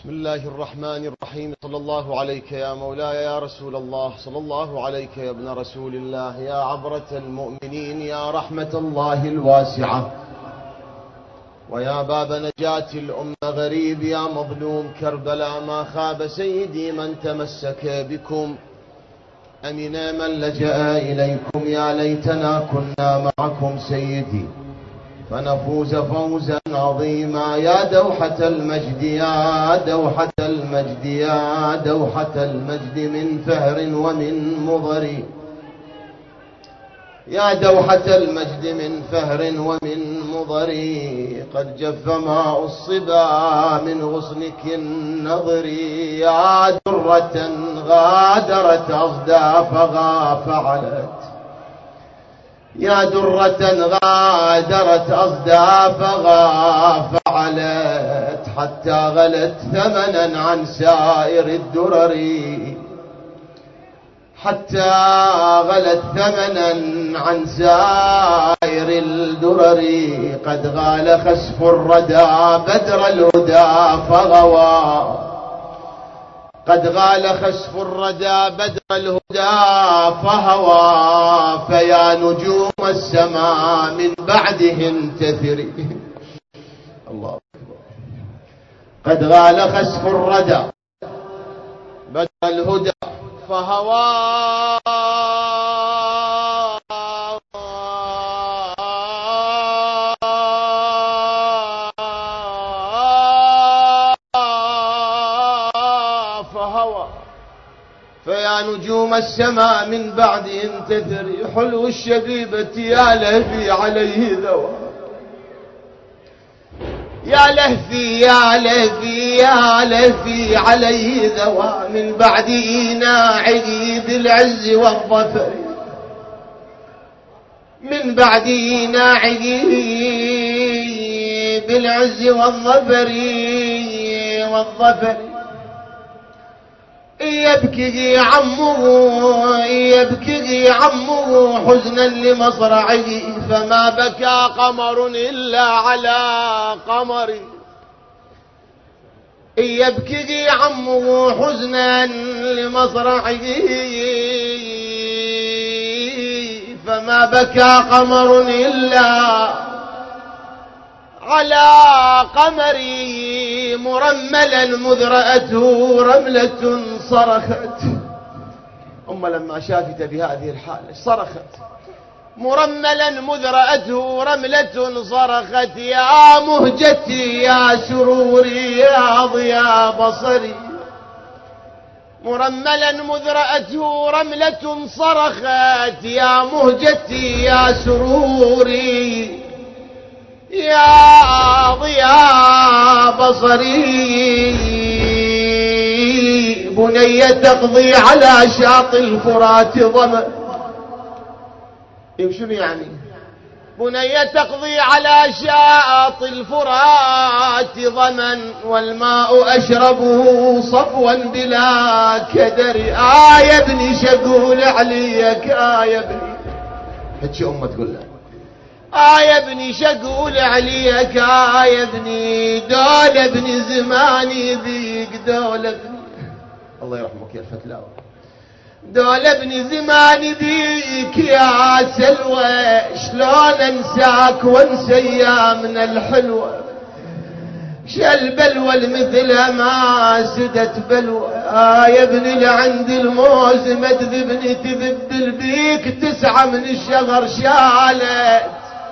بسم الله الرحمن الرحيم. صلى الله عليك يا مولاي يا رسول الله، صلى الله عليك يا ابن رسول الله، يا عبرة المؤمنين، يا رحمة الله الواسعة، ويا باب نجاة الأمة. غريب يا مظلوم كربلاء، ما خاب سيدي من تمسك بكم، أمن من لجأ إليكم. يا ليتنا كنا معكم سيدي فنفوز فوزا عظيما. يا دوحة المجد، يا دوحة المجد، يا دوحة المجد من فهر ومن مضر. يا دوحة المجد من فهر ومن مضر. قد جف ماء الصبا من غصنك النضر. يا درة غادرت أصدافها فعلت، يا درة غادرت أصدافها فعلت، حتى غلت ثمنا عن سائر الدرر، حتى غلت ثمنا عن سائر الدرر. قد غال خسف الردى بدر الهدى فغوى، قد غال خسف الردى بدر الهدى فهوى. فيا نجوم السماء من بعده انتثري. الله أكبر. قد غال خسف الردى بدر الهدى فهوى. فيا نجوم السماء من بعد انتثري. حلو الشبيبة يا لهفي عليه ذوى، يا لهفي يا لهفي يا لهفي عليه ذوى. من بعد إيناعه بالعز والظفر، من بعد إيناعه بالعز والظفر والظفر. يبكي عمه، يبكي عمه حزنا لمصرعه، فما بكى قمر إلا على قمر. يبكي عمه حزنا لمصرعه، فما بكى قمر إلا على قمري. مرملا مذ رأته رملة صرخت. لما شافت بهذه الحالة صرخت. مرملا مذ رأته رملة صرخت. يا مهجتي يا سروري يا ضياء بصري. مرملا مذ رأته رملة صرخت. يا مهجتي يا سروري يا ضياء بصري. بني تقضي على شاطئ الفرات ظمأ. شنو يعني؟ بني تقضي على شاطئ الفرات ظما، والماء أشربه صفوا بلا كدر. يا ابني شقول عليك، يا ابني. هتشي أمه تقول له يا ابني شقول عليك، يا ابني دول ابني زماني بيك، دول ابني. الله يرحمك يا الفتلاوي. دول ابني زماني بيك يا سلوى. شلون انساك وانسى ايامنا الحلوة. شل بلوى المثل ما سدت بلوى. يا ابني لعند الموز ما تذبني تذبل بيك. 9 من الشهر شالت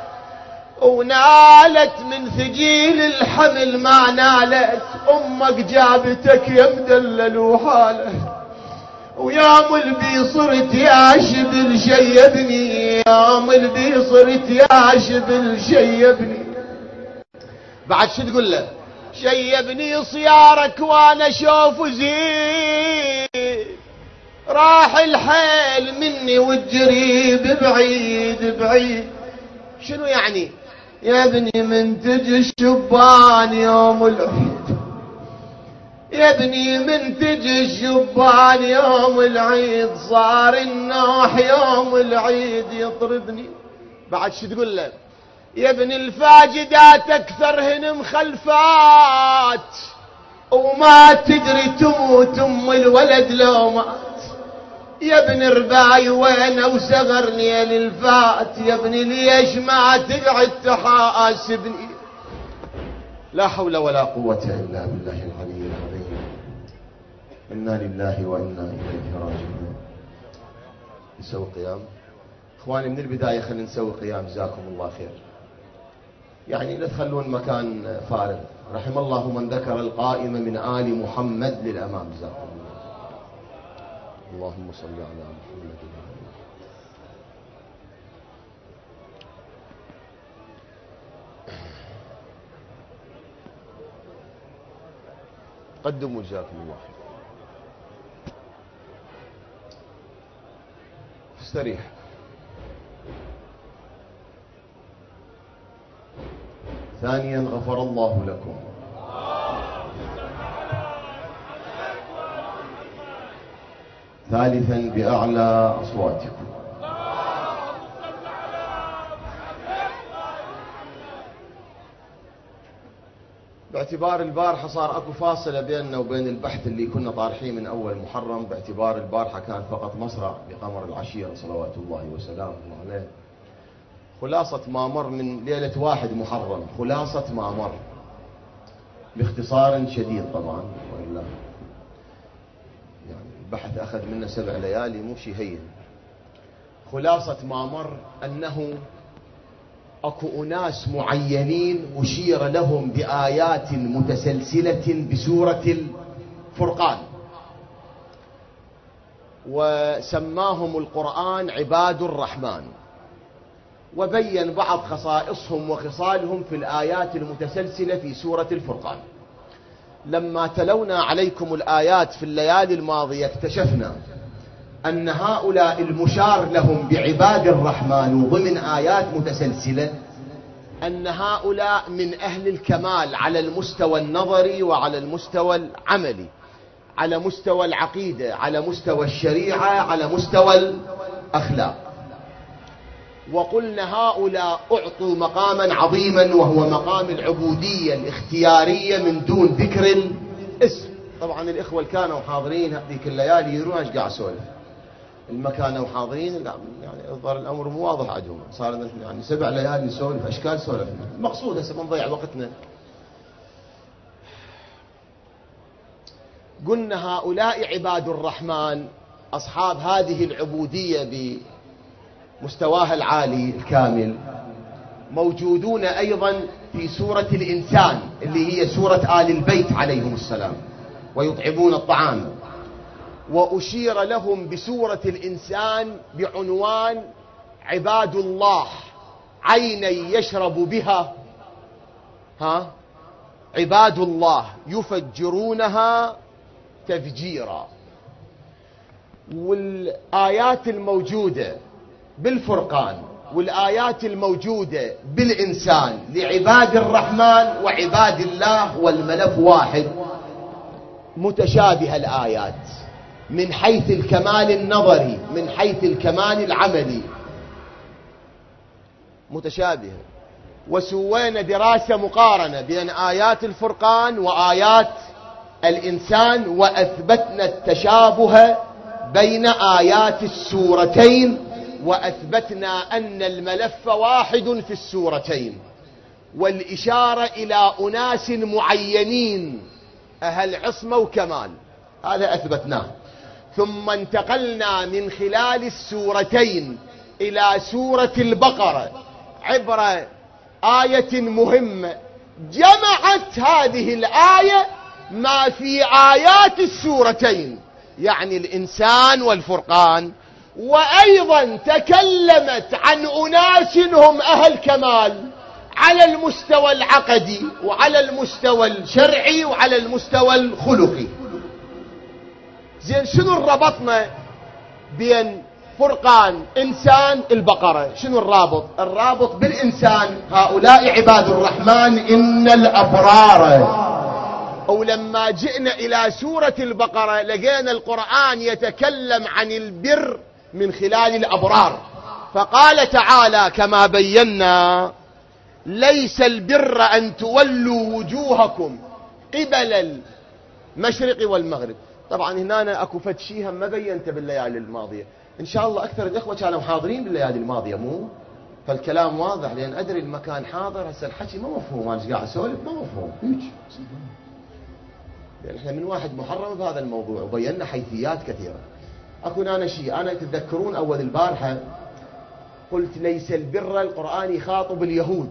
ونالت من ثقيل الحمل ما نالت. امك جابتك يا مدلل وحاله، ويا ملبي صرت يا شبل شيبني. يا ملبي صرت يا شبل شيبني. بعد شو تقول له؟ شيبني صيارك وانا اشوف زين. راح الحيل مني والجريب بعيد بعيد. شنو يعني؟ يا ابني من تجي الشبان يوم العيد، يا ابني من تجي الشبان يوم العيد. صار النوح يوم العيد يطردني. بعد شو تقول له؟ يا ابن الفاجدات اكثرهن مخلفات. وما تدري تموت الولد لو مات. يا ابن رباي وين وصغرني للفات، يا ابني ليش ما تقعد تحاسبني. لا حول ولا قوة إلا بالله العلي العظيم. إنا لله وإنا إليه راجعون. نسوي قيام إخواني من البداية، خلينا نسوي قيام جزاكم الله خير. يعني لا تخلون مكان فارغ. رحم الله من ذكر القائمة من آل محمد للأمام جزاكم الله. اللهم صل على محمد. قدموا جزاكم الله خير. استريح. ثانيا غفر الله لكم. ثالثا بأعلى أصواتكم. باعتبار البارحة صار اكو فاصلة بيننا وبين البحث اللي كنا طارحين من اول محرم، باعتبار البارحة كان فقط مصرع لقمر العشيرة صلوات الله وسلامه عليه. خلاصة ما مر من ليلة 1 محرم، خلاصة ما مر باختصار شديد طبعا، وإلا يعني البحث أخذ منا 7 ليالي مو شيء هين. خلاصة ما مر أنه أكو أناس معينين أشير لهم بآيات متسلسلة بسورة الفرقان، وسماهم القرآن عباد الرحمن، وبين بعض خصائصهم وخصالهم في الآيات المتسلسلة في سورة الفرقان. لما تلونا عليكم الآيات في الليالي الماضية اكتشفنا أن هؤلاء المشار لهم بعباد الرحمن ضمن آيات متسلسلة أن هؤلاء من أهل الكمال على المستوى النظري وعلى المستوى العملي، على مستوى العقيدة، على مستوى الشريعة، على مستوى الأخلاق. وقلنا هؤلاء أعطوا مقاما عظيما وهو مقام العبودية الاختيارية من دون ذكر الاسم. طبعا الإخوة اللي كانوا حاضرين هذيك الليالي يدرون ايش قاعد اسولف. المكانوا حاضرين لا يعني الظاهر الأمر مو واضح عندهم. صار يعني 7 ليالي نسولف أشكال سولفنا. المقصود هسه ما نضيع وقتنا. قلنا هؤلاء عباد الرحمن أصحاب هذه العبودية بمستواها العالي الكامل موجودون أيضا في سورة الإنسان اللي هي سورة آل البيت عليهم السلام، ويطعمون الطعام. وأشير لهم بسورة الإنسان بعنوان عباد الله عيني يشرب بها عباد الله يفجرونها تفجيرا. والآيات الموجودة بالفرقان والآيات الموجودة بالإنسان لعباد الرحمن وعباد الله والملف واحد متشابهة الآيات من حيث الكمال النظري، من حيث الكمال العملي متشابهة. وسوينا دراسة مقارنة بين آيات الفرقان وآيات الإنسان، وأثبتنا التشابه بين آيات السورتين، وأثبتنا أن الملف واحد في السورتين، والإشارة إلى أناس معينين أهل عصمة وكمال، هذا أثبتناه. ثم انتقلنا من خلال السورتين إلى سورة البقرة عبر آية مهمة جمعت هذه الآية ما في آيات السورتين، يعني الإنسان والفرقان، وأيضا تكلمت عن أناس هم أهل كمال على المستوى العقدي وعلى المستوى الشرعي وعلى المستوى الخلقي. زين شنو ربطنا بين فرقان إنسان البقرة؟ شنو الرابط؟ الرابط بالإنسان هؤلاء عباد الرحمن إن الأبرار. ولما جئنا إلى سورة البقرة لقينا القرآن يتكلم عن البر من خلال الأبرار، فقال تعالى كما بينا: ليس البر أن تولوا وجوهكم قبل مشرق والمغرب. طبعا هنا اكو فد شيء هم ما بينته بالليالي الماضيه، ان شاء الله اكثر الاخوه كانوا حاضرين بالليالي الماضيه مو؟ فالكلام واضح، لان ادري المكان حاضر. هسه الحكي ما مفهوم، انا قاعد اسولف ما مفهوم هيك، لان احنا من واحد محرم بهذا الموضوع وبينا حيثيات كثيره. اكو انا شيء، انا تتذكرون اول البارحه قلت ليس البر، القرآن يخاطب اليهود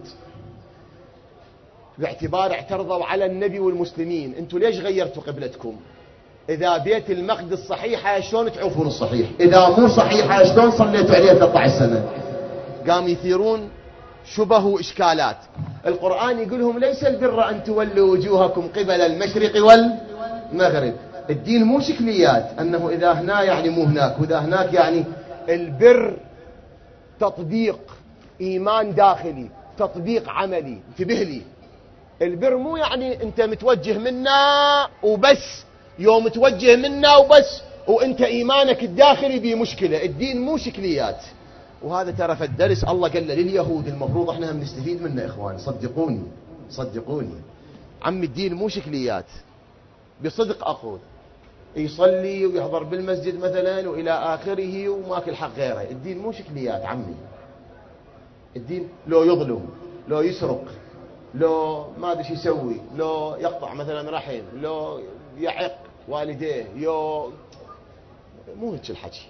باعتبار اعترضوا على النبي والمسلمين. انتم ليش غيرتوا قبلتكم؟ اذا بيت المقدس صحيحه شلون تعوفون الصحيح؟ اذا مو صحيحه شلون صليتوا عليه 13 سنه؟ قام يثيرون شبه واشكالات. القرآن يقولهم ليس البر ان تولوا وجوهكم قبل المشرق والمغرب. الدين مو شكليات، انه اذا هنا يعني مو هناك واذا هناك يعني. البر تطبيق، ايمان داخلي، تطبيق عملي. انتبه لي، البر مو يعني انت متوجه منا وبس، يوم متوجه منا وبس وانت ايمانك الداخلي بمشكله. الدين مو شكليات. وهذا ترى في الدرس الله قال لليهود المفروض احنا هم نستفيد منه اخوان، صدقوني صدقوني. عم الدين مو شكليات، بصدق اقول. يصلي ويحضر بالمسجد مثلا والى اخره وماكل حق غيره. الدين مو شكليات عمي. الدين لو يظلم، لو يسرق، لو ما ادري شو يسوي، لو يقطع مثلا رحم، لو يعق والديه، مو هيك الحكي.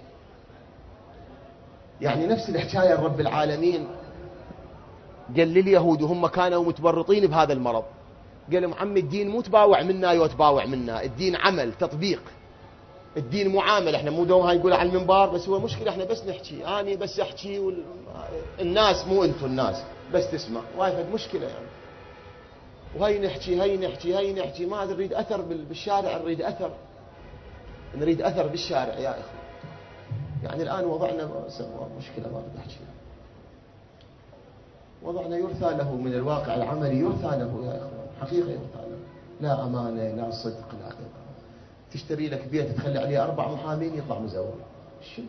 يعني نفس الحكايه رب العالمين قال لليهود وهم كانوا متورطين بهذا المرض، قال لهم عم الدين مو تباوع منا وتباوع منا، الدين عمل تطبيق، الدين معامله. احنا مو دوم هاي نقول على المنبر بس، هو مشكله احنا بس نحكي، اني بس احكي الناس مو انتم، الناس بس تسمع، وايد مشكله يعني. وهي نحكي هي نحكي هي نحكي، ما نريد اثر بالشارع، نريد اثر، نريد اثر بالشارع يا اخي. يعني الان وضعنا مشكله ما بدي احكي، وضعنا يرثى له من الواقع العملي، يرثى له يا اخوان، حقيقه يرثى له. لا امانه، لا صدق، لا حقيقه. تشتري لك بيت تخلي عليه 4 محامين يطلع مزور، شنو؟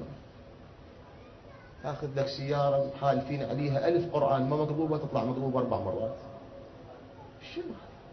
تاخذ لك سياره حالفين عليها 1000 قران ما مقبوبه تطلع مقبوبه 4 مرات، شنو؟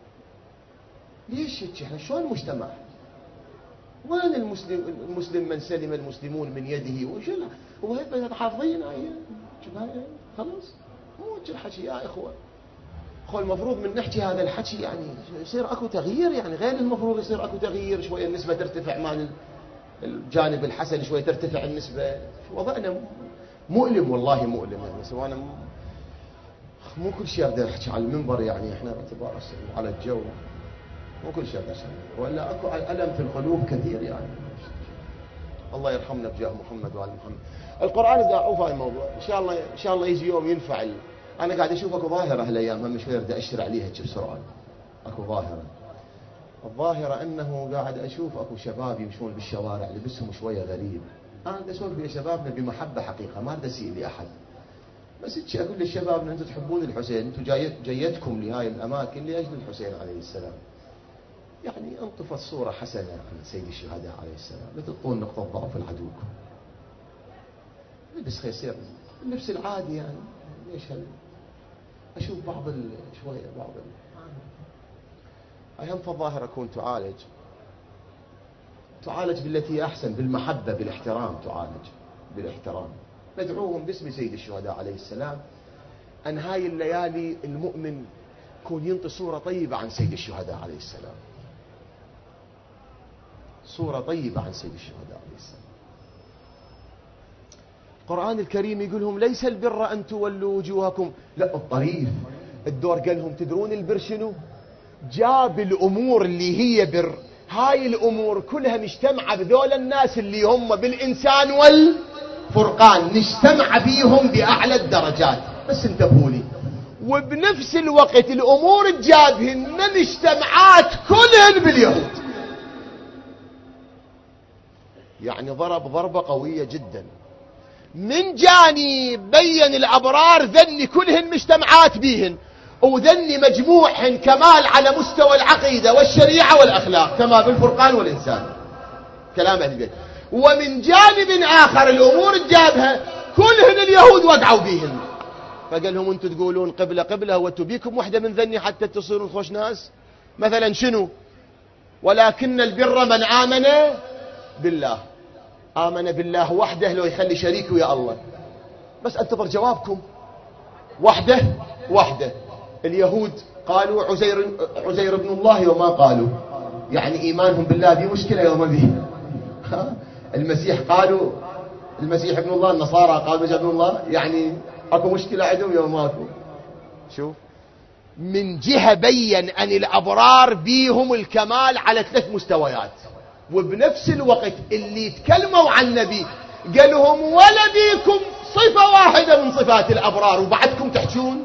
ليش هيك؟ احنا شلون المجتمع؟ وين المسلم من سلم المسلمون من يده وشلون؟ وهيك حافظين خلاص. مو هيك الحكي يا اخوه. المفروض من نحكي هذا الحكي يعني يصير اكو تغيير، يعني غير المفروض يصير اكو تغيير، شويه النسبه ترتفع مع الجانب الحسن، شويه ترتفع النسبه. وضعنا مؤلم والله مؤلم يعني. سواء مو كل شيء اقدر احكي على المنبر، يعني احنا باعتبار على الجو مو كل شيء اقدر احكي، ولا اكو الم في القلوب كثير يعني. الله يرحمنا بجاه محمد وآل محمد. القرآن بدي اعوف هذا الموضوع ان شاء الله يجي يوم ينفع. انا قاعد اشوف اكو ظاهره هالايام هم شويه بدي اشر عليها بسرعه. اكو ظاهره، الظاهره انه قاعد اشوف اكو شباب يمشون بالشوارع لبسهم شويه غريب. انا بدي اسولف ويا شبابنا بمحبه حقيقه، ما بدي اسيء لاحد، بس اقول للشباب ان انتم تحبون الحسين، انتم جيتكم لهاي الاماكن لاجل الحسين عليه السلام. يعني انطفت صوره حسنه عن سيد الشهداء عليه السلام، لا تعطون نقطه ضعف لعدوكم. لبس خيسير، اللبس العادي يعني. ليش اشوف شويه اهم في الظاهر اكون تعالج بالتي احسن، بالمحبه، بالاحترام، تعالج بالاحترام. ندعوهم باسم سيد الشهداء عليه السلام ان هاي الليالي المؤمن يكون ينطي صوره طيبه عن سيد الشهداء عليه السلام، صوره طيبه عن سيد الشهداء عليه السلام. القرآن الكريم يقولهم ليس البر أن تولوا وجوهكم، لا الطريف الدور قالهم تدرون البر شنو؟ جاب الأمور اللي هي بر، هاي الأمور كلها مجتمعة بذول الناس اللي هم بالإنسان والفرقان، نجتمع بيهم بأعلى الدرجات. بس انتبهوا لي، وبنفس الوقت الأمور تجابهن مجتمعات كلهن باليهود. يعني ضربة قوية جدا. من جانب بين الأبرار ذني كلهن مجتمعات بيهن، وذني مجموعهن كمال على مستوى العقيدة والشريعة والأخلاق كما بالفرقان والإنسان، كلام أهل البيت. ومن جانب آخر الأمور الجابهة كلهن اليهود وقعوا بيهن. فقال لهم أنتم تقولون قبلة وأنتم بيكم وحدة من ذني حتى تصيرون خوش ناس؟ مثلا شنو؟ ولكن البر من آمن بالله. آمن بالله وحده، لو يخلي شريك ويا الله. بس انتظر جوابكم. وحده. اليهود قالوا عزير ابن الله وما قالوا، يعني إيمانهم بالله دي مشكلة يوم دي. المسيح قالوا المسيح ابن الله، النصارى قالوا ابن الله، يعني اكو مشكلة عندهم يوم ماكو. شوف، من جهة بين أن الأبرار بيهم الكمال على 3 مستويات، وبنفس الوقت اللي يتكلموا عن النبي قالهم ولا بيكم صفة واحدة من صفات الأبرار وبعدكم تحجون.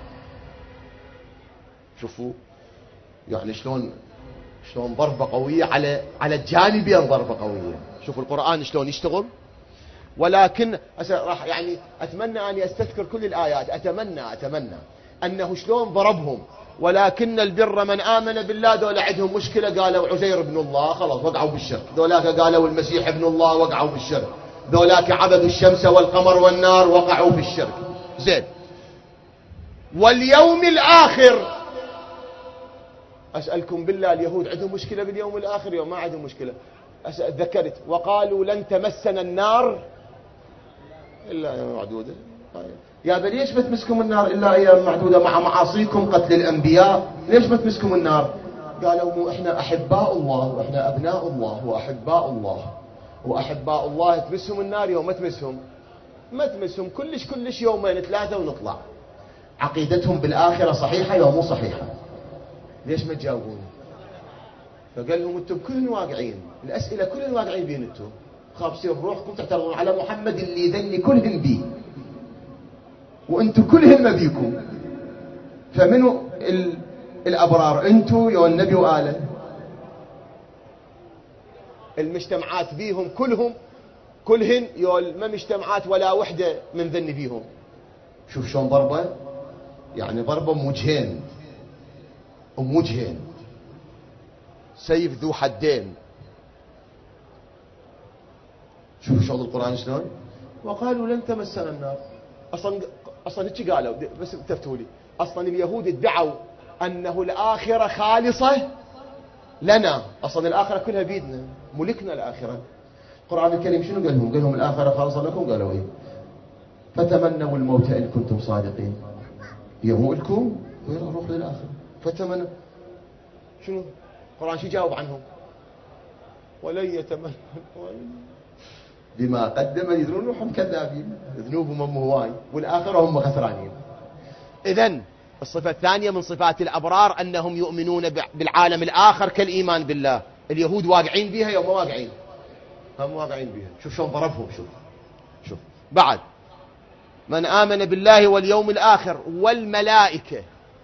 شوفوا يعني شلون ضربة قوية على الجانبين، ضربة قوية. شوفوا القرآن شلون يشتغل. ولكن راح يعني أتمنى أن أستذكر كل الآيات، أتمنى أنه شلون ضربهم. ولكن البر من آمن بالله، دول عندهم مشكلة، قالوا عزير ابن الله، خلاص وقعوا بالشرك. دولاك قالوا المسيح ابن الله، وقعوا بالشرك. دولاك عبدوا الشمس والقمر والنار، وقعوا بالشرك. زين، واليوم الآخر، أسألكم بالله اليهود عندهم مشكلة باليوم الآخر؟ يوم ما عندهم مشكلة. ذكرت وقالوا لن تمسنا النار إلا أيام معدودة. يا بني ليش بتمسكم النار إلا أيام معدودة مع معاصيكم قتل الأنبياء؟ ليش بتمسكم النار؟ قالوا مو إحنا أحباء الله، وإحنا أبناء الله وأحباء الله، وأحباء الله تمسهم النار يوم ما تمسهم كلش يومين 3 ونطلع. عقيدتهم بالآخرة صحيحة يوم مو صحيحة؟ ليش ما تجاوبون؟ فقال لهم انتم كلهم واقعين، الأسئلة كلهم واقعين بين انتم، خابسين بروحكم تعترضون على محمد اللي ذني كلهم بيه، وانتم كلهم ما بيكم. فمنو الأبرار؟ انتم يا النبي وآله. المجتمعات بيهم كلهن يا ما مجتمعات ولا وحدة من ذني بيهم. شوف شلون ضربة، يعني ضربة وجهين، سيف ذو حدين. شوفوا شغل القرآن شلون. وقالوا لن تمسنا النار. اصلا هيك قالوا، بس تفتوا لي، اصلا اليهود ادعوا انه الاخره خالصه لنا، اصلا الاخره كلها بيدنا، ملكنا الاخره. القرآن الكريم شنو قال لهم؟ قال لهم الاخره خالصه لكم، قالوا ايه؟ فتمنوا الموت ان كنتم صادقين. يمو لكم روح للاخره، فتمنوا. شنو القرآن شو جاوب عنهم؟ ولن يتمنوا بما قدم يدرون روحهم كذابين، ذنوبهم هم هواي، والآخرة هم خسرانين. إذن الصفة الثانية من صفات الأبرار أنهم يؤمنون بالعالم الآخر كالإيمان بالله. اليهود واقعين بها يوم ما واقعين؟ هم واقعين بها. شوف شلون ضربهم. شوف بعد من آمن بالله واليوم الآخر والملائكة.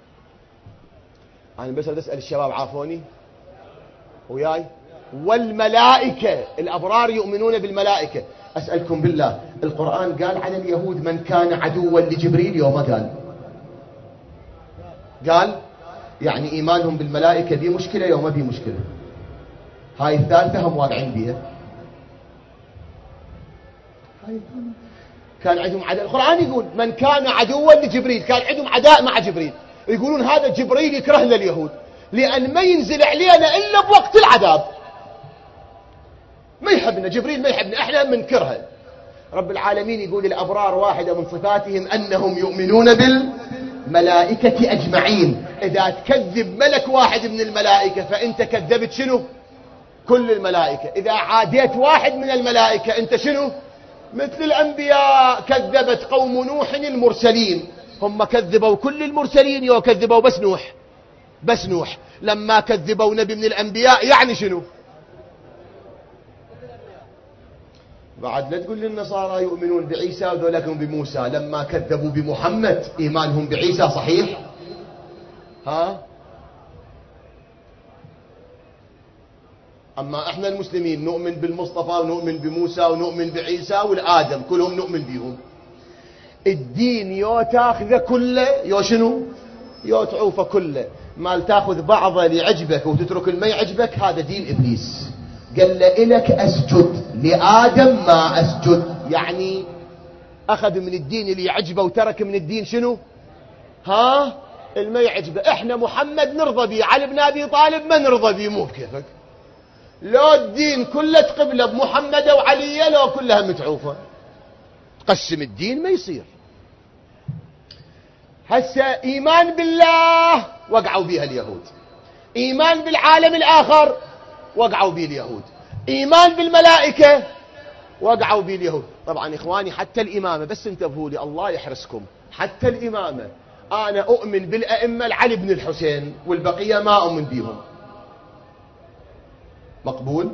أنا بس أسأل الشباب، عافوني وياي. والملائكة، الأبرار يؤمنون بالملائكة. أسألكم بالله، القرآن قال عن اليهود من كان عدوا لجبريل يوم قال يعني إيمانهم بالملائكة دي مشكلة يوم دي مشكلة. هاي الثالثة هم واقعين بيها. كان عندهم عداء. القرآن يقول من كان عدوا لجبريل، كان عندهم عداء مع جبريل. يقولون هذا جبريل يكرهنا اليهود لأن ما ينزل علينا إلا بوقت العذاب. ما يحبنا جبريل، ما يحبنا، احنا منكرها. رب العالمين يقول الأبرار واحدة من صفاتهم أنهم يؤمنون بالملائكة أجمعين. إذا تكذب ملك واحد من الملائكة فأنت كذبت شنو؟ كل الملائكة. إذا عاديت واحد من الملائكة أنت شنو؟ مثل الأنبياء، كذبت قوم نوح المرسلين. هم كذبوا كل المرسلين وكذبوا بس نوح. لما كذبوا نبي من الأنبياء يعني شنو؟ بعد لا تقول للنصارى يؤمنون بعيسى وذولكم بموسى. لما كذبوا بمحمد إيمانهم بعيسى صحيح؟ أما إحنا المسلمين نؤمن بالمصطفى ونؤمن بموسى ونؤمن بعيسى والآدم، كلهم نؤمن بهم. الدين يو تاخذه كله يو شنو؟ يو تعوفه كله. ما تاخذ بعضه ليعجبك وتترك ما يعجبك، هذا دين إبليس. قال لك أسجد، لآدم ما أسجد. يعني أخذ من الدين اللي يعجبه وترك من الدين شنو؟ الما يعجبه. إحنا محمد نرضى به، علي بن أبي طالب ما نرضى به، مو بكيفك. لو الدين كله تقبله بمحمد وعلي لو كلها متعوفة، تقسم الدين ما يصير. هسه إيمان بالله وقعوا بها اليهود، إيمان بالعالم الآخر وقعوا به اليهود، إيمان بالملائكة وقعوا به اليهود. طبعا إخواني حتى الإمامة، بس انتبهوا لي الله يحرسكم، حتى الإمامة أنا أؤمن بالأئمة العلي بن الحسين والبقية ما أؤمن بهم. مقبول؟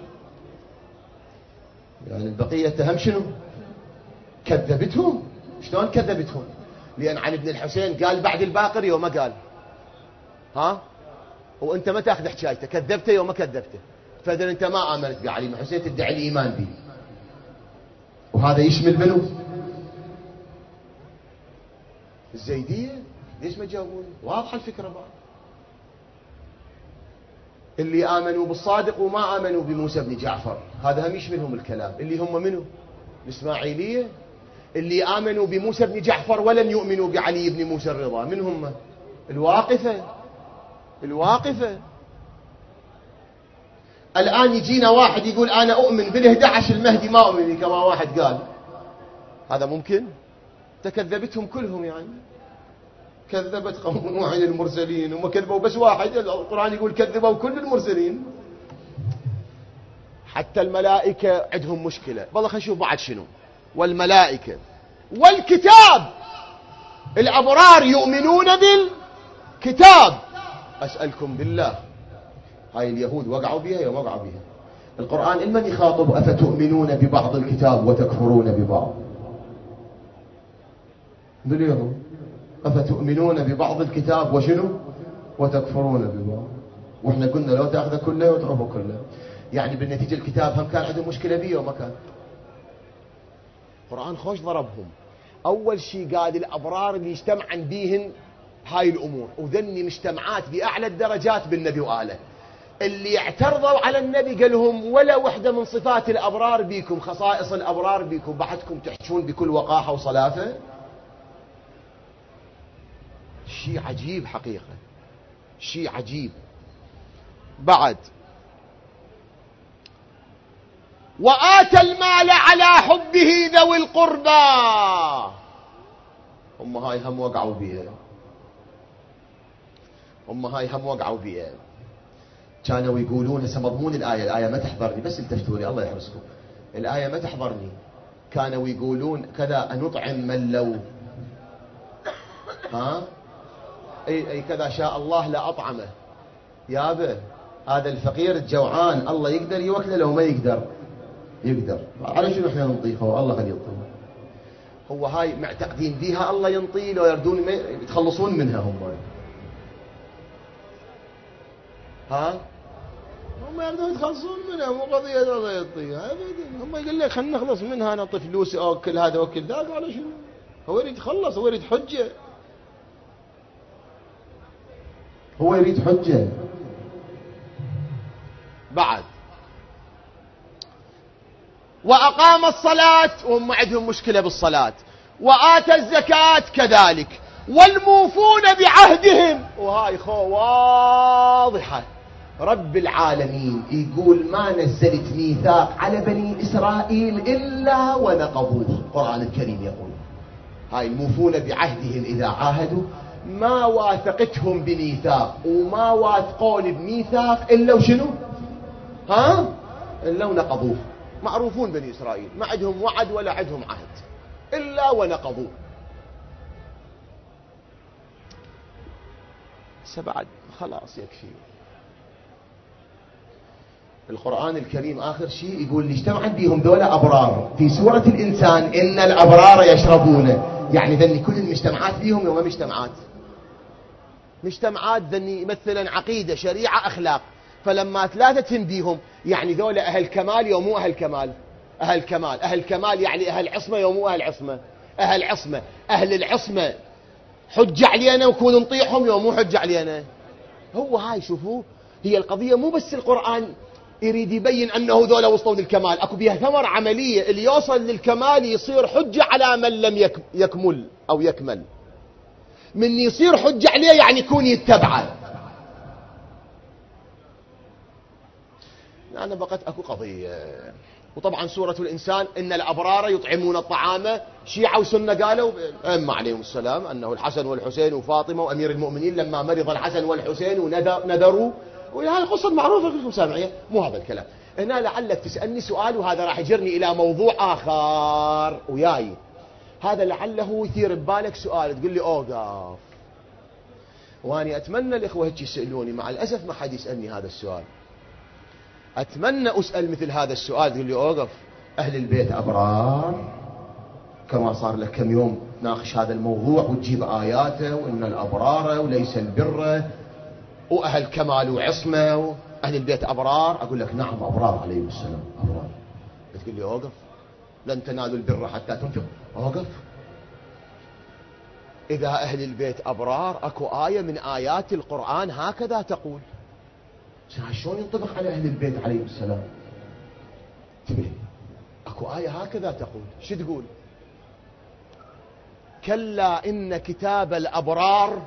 يعني البقية اتهم شنو؟ كذبتهم. شلون كذبتهم؟ لأن علي بن الحسين قال بعد الباقر يوم ما قال، ها؟ وانت ما تاخذ حكايته، كذبته يوم ما كذبته، فاذا انت ما امنت بعلي بن الحسين تدعي الايمان به. وهذا يشمل منو؟ الزيدية. ليش ما جاوبوني؟ واضحه الفكره بعد. اللي امنوا بالصادق وما امنوا بموسى بن جعفر، هذا هم يشملهم الكلام. اللي هم منو؟ الاسماعيليه. اللي امنوا بموسى بن جعفر ولم يؤمنوا بعلي بن موسى الرضا، من هم؟ الواقفه. الواقفة. الآن يجينا واحد يقول أنا أؤمن بال11 المهدي ما أؤمن كما واحد قال، هذا ممكن؟ تكذبتهم كلهم. يعني كذبت قوم نوح المرسلين، وما كذبوا بس واحد، القرآن يقول كذبوا كل المرسلين. حتى الملائكة عندهم مشكلة. والله خلينا نشوف بعد شنو. والملائكة والكتاب، الأبرار يؤمنون بالكتاب. أسألكم بالله، هاي اليهود وقعوا بها يوم وقعوا بها. القرآن لمن يخاطب؟ أفتؤمنون ببعض الكتاب وتكفرون ببعض. باليهود أفتؤمنون ببعض الكتاب وشنو؟ وتكفرون ببعض. وإحنا قلنا لو تأخذ كله وتعرفه كله. يعني بالنتيجة الكتاب هم كان عندهم مشكلة بيه وما كان. القرآن خوش ضربهم. أول شيء قال الأبرار اللي يجتمعن بيهن هاي الأمور، وذني مجتمعات بأعلى الدرجات بالنبي وآله. اللي اعترضوا على النبي قال لهم ولا وحدة من صفات الأبرار بيكم، خصائص الأبرار بيكم، بعدكم تحشون بكل وقاحة وصلافة. شيء عجيب حقيقة، شيء عجيب. بعد وآتى المال على حبه ذوي القربى. هم هاي هم وقعوا بها، هم هاي هم وقعوا بها. كانوا يقولون هسه مضمون الآية ما تحضرني، بس التفتوا لي الله يحرسكم، الآية ما تحضرني. كانوا يقولون كذا أنطعم من لو أي كذا شاء الله لا أطعمه. يابا هذا الفقير الجوعان الله يقدر يوكله لو ما يقدر؟ يقدر. على شنو احنا ننطيه؟ الله خليه ينطيه. هو هاي معتقدين بيها الله ينطيه لو يردون يتخلصون منها. هم يردون يتخلصون منها، مو قضية الله يعطيها ابدا. هم يقول لك خلينا نخلص منها، نعطي فلوس اوكل هذا اوكل ذاك. على شنو؟ هو يريد يخلص، هو يريد حجة، هو يريد حجة. بعد وأقام الصلاة، وهم عندهم مشكلة بالصلاة، وآتى الزكاة كذلك، والموفون بعهدهم. وهاي واضحة. رب العالمين يقول ما نزلت ميثاق على بني إسرائيل إلا ونقضوه. القرآن الكريم يقول هاي الموفون بعهدهم إذا عاهدوا، ما واثقتهم بميثاق وما واثقون بميثاق إلا وشنو؟ إلا ونقضوه. معروفون بني إسرائيل ما عندهم وعد ولا عندهم عهد إلا ونقضوه. سبعد خلاص يكفي. القرآن الكريم آخر شيء يقول اللي اجتمعت بيهم دولة أبرار. في سورة الإنسان إن الأبرار يشربون، يعني ذني كل المجتمعات بيهم وما مجتمعات ذني مثلا عقيدة شريعة أخلاق. فلما ثلاثة بيهم يعني ذولا أهل كمال يوم مو أهل كمال، أهل كمال. أهل كمال يعني أهل عصمة يوم مو أهل عصمة، أهل عصمة. أهل العصمة حج علينا وكون نطيعهم يوم مو حج علينا. هو هاي شوفوا، هي القضية مو بس القرآن يريد يبين أنه ذولا وصلوا للكمال، أكو بيها ثمر عملية. اللي يوصل للكمال يصير حجة على من لم يكمل أو يكمل. من يصير حجة عليه يعني يكون يتبعه. لأن بقت أكو قضية. وطبعا سورة الإنسان إن الأبرار يطعمون الطعام، شيعة وسنة قالوا أما عليهم السلام أنه الحسن والحسين وفاطمة وأمير المؤمنين لما مرض الحسن والحسين ونذروا، وهذه قصة معروفة كلكم سامعين، مو هذا الكلام. هنا لعلك تسألني سؤال وهذا راح يجرني إلى موضوع آخر وياي، هذا لعله يثير ببالك سؤال تقول لي أوقف، وأنا أتمنى الإخوة هيك يسألوني، مع الأسف ما حد يسألني هذا السؤال. أتمنى أسأل مثل هذا السؤال، تقول لي أوقف، أهل البيت أبرار؟ كما صار لك كم يوم ناقش هذا الموضوع وتجيب آياته وإن الأبرار وليس البر وأهل كمال وعصمة أهل البيت أبرار. أقول لك نعم أبرار عليهم السلام أبرار. تقول لي أوقف، لن تنالوا البر حتى تنفقوا. أوقف، إذا أهل البيت أبرار أكو آية من آيات القرآن هكذا تقول، شلون ينطبق على أهل البيت عليهم السلام؟ تقول أكو آية هكذا تقول، شو تقول؟ كلا إن كتاب الأبرار،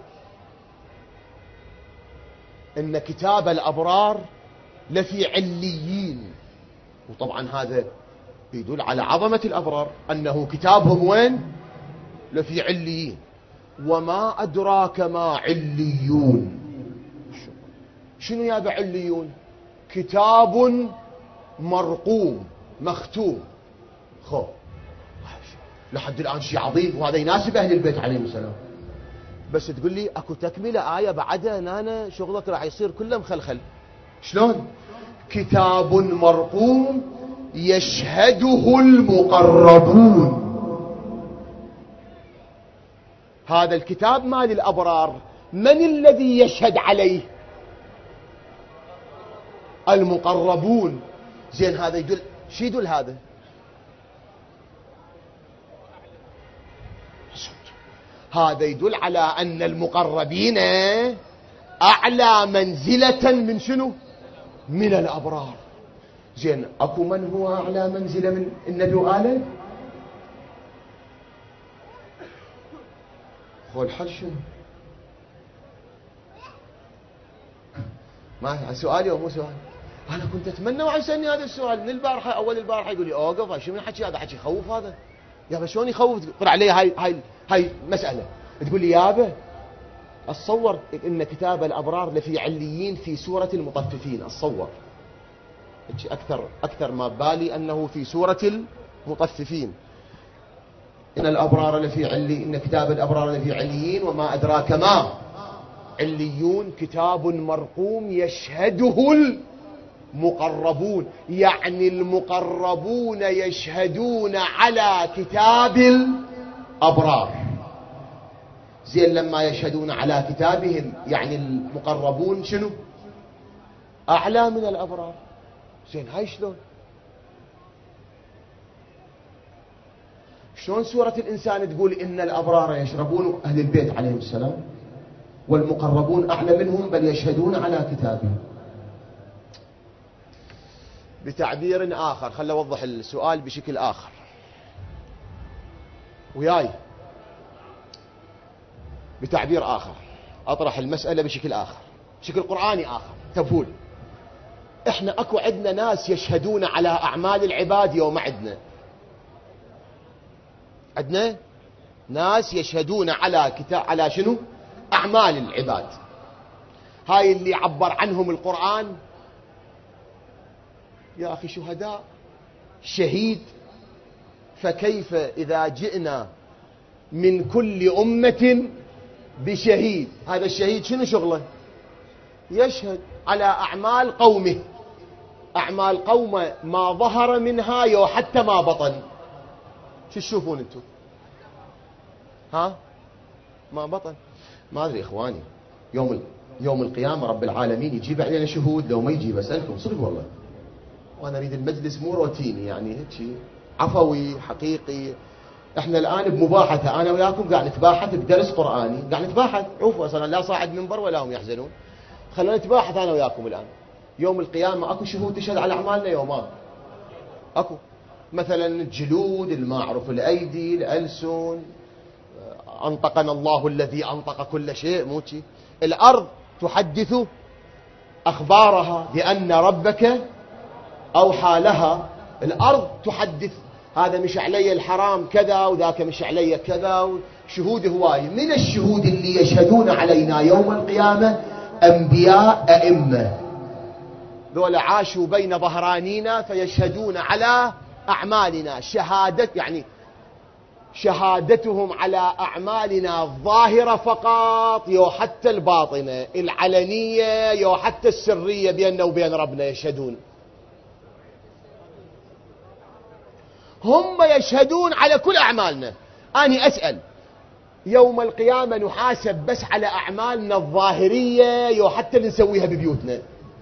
إن كتاب الأبرار لفي عليين. وطبعا هذا يدل على عظمة الأبرار، أنه كتابهم وين؟ لفي عليين. وما أدراك ما عليون. شنو يا عليون؟ كتاب مرقوم مختوم. خو لحد الآن شيء عظيم، وهذا يناسب أهل البيت عليهم السلام. بس تقول لي أكو تكملة آية بعدها، أنا شغلك راح يصير كله مخلخل. شلون؟ كتاب مرقوم يشهده المقربون. هذا الكتاب مال الأبرار، من الذي يشهد عليه؟ المقربون. زين هذا يدل، شو يدل هذا؟ هذا يدل على أن المقربين أعلى منزلة من شنو؟ من الأبرار. زين أكو من هو أعلى منزلة من النبي وآله؟ هو الحل شنو؟ ما سؤالي أو مو سؤال؟ أنا كنت أتمنى واحد يسألني هذا السؤال من البارحة، أول البارحة يقول لي أوقف، شو من حكي هذا؟ حكي يخوف هذا يابا. شلون يخوف؟ قرأ علي هاي مسألة، تقول لي يابا اتصور ان كتاب الابرار لفي عليين في سورة المطففين. اتصور اكثر ما بالي انه في سورة المطففين. ان الابرار لفي علي، ان كتاب الابرار لفي عليين وما ادراك ما عليون كتاب مرقوم يشهده المقربون. يعني المقربون يشهدون على كتاب الابرار. زين لما يشهدون على كتابهم يعني المقربون شنو؟ أعلى من الأبرار. زين هاي شلون سورة الإنسان تقول إن الأبرار يشربون أهل البيت عليهم السلام والمقربون أعلى منهم بل يشهدون على كتابهم. بتعبير آخر، خل أوضح السؤال بشكل آخر وياي، بتعبير آخر أطرح المسألة بشكل آخر، بشكل قرآني آخر. تقول إحنا أكو عندنا ناس يشهدون على أعمال العباد يوم عندنا ناس يشهدون على شنو؟ أعمال العباد. هاي اللي عبر عنهم القرآن يا أخي شهداء، شهيد. فكيف إذا جئنا من كل أمة بشهيد؟ هذا الشهيد شنو شغله؟ يشهد على أعمال قومه، أعمال قومه ما ظهر منها وحتى ما بطن. شو تشوفون انتم؟ ها؟ ما بطن. ما أدري إخواني، يوم القيامة رب العالمين يجيب علينا شهود لو ما يجيب، أسألكم صدق والله. وأنا أريد المجلس مو روتيني، يعني هيك عفوي حقيقي. احنا الآن بمباحثة أنا وياكم قاعد نتباحث بدرس قرآني، قاعد نتباحث. عوفوا أصلا لا صاعد منبر ولا هم يحزنون، خلونا نتباحث أنا وياكم الآن. يوم القيامة أكو شهود تشهد على أعمالنا يومان. أكو مثلا الجلود، المعرف، الأيدي، الألسن. أنطقنا الله الذي أنطق كل شيء، موتي. الأرض تحدث أخبارها بأن ربك أوحى لها الأرض تحدث هذا مش علي الحرام كذا وذاك مش علي كذا، شهود هواي. من الشهود اللي يشهدون علينا يوم القيامة أنبياء أئمة، ذولا عاشوا بين ظهرانينا فيشهدون على أعمالنا شهادة، يعني شهادتهم على أعمالنا الظاهرة فقط، يو حتى الباطنة العلنية، يو حتى السرية بيننا وبين ربنا يشهدون. هم يشهدون على كل أعمالنا. أنا أسأل يوم القيامة نحاسب بس على أعمالنا الظاهرية، يو حتى اللي نسويها ببيوتنا،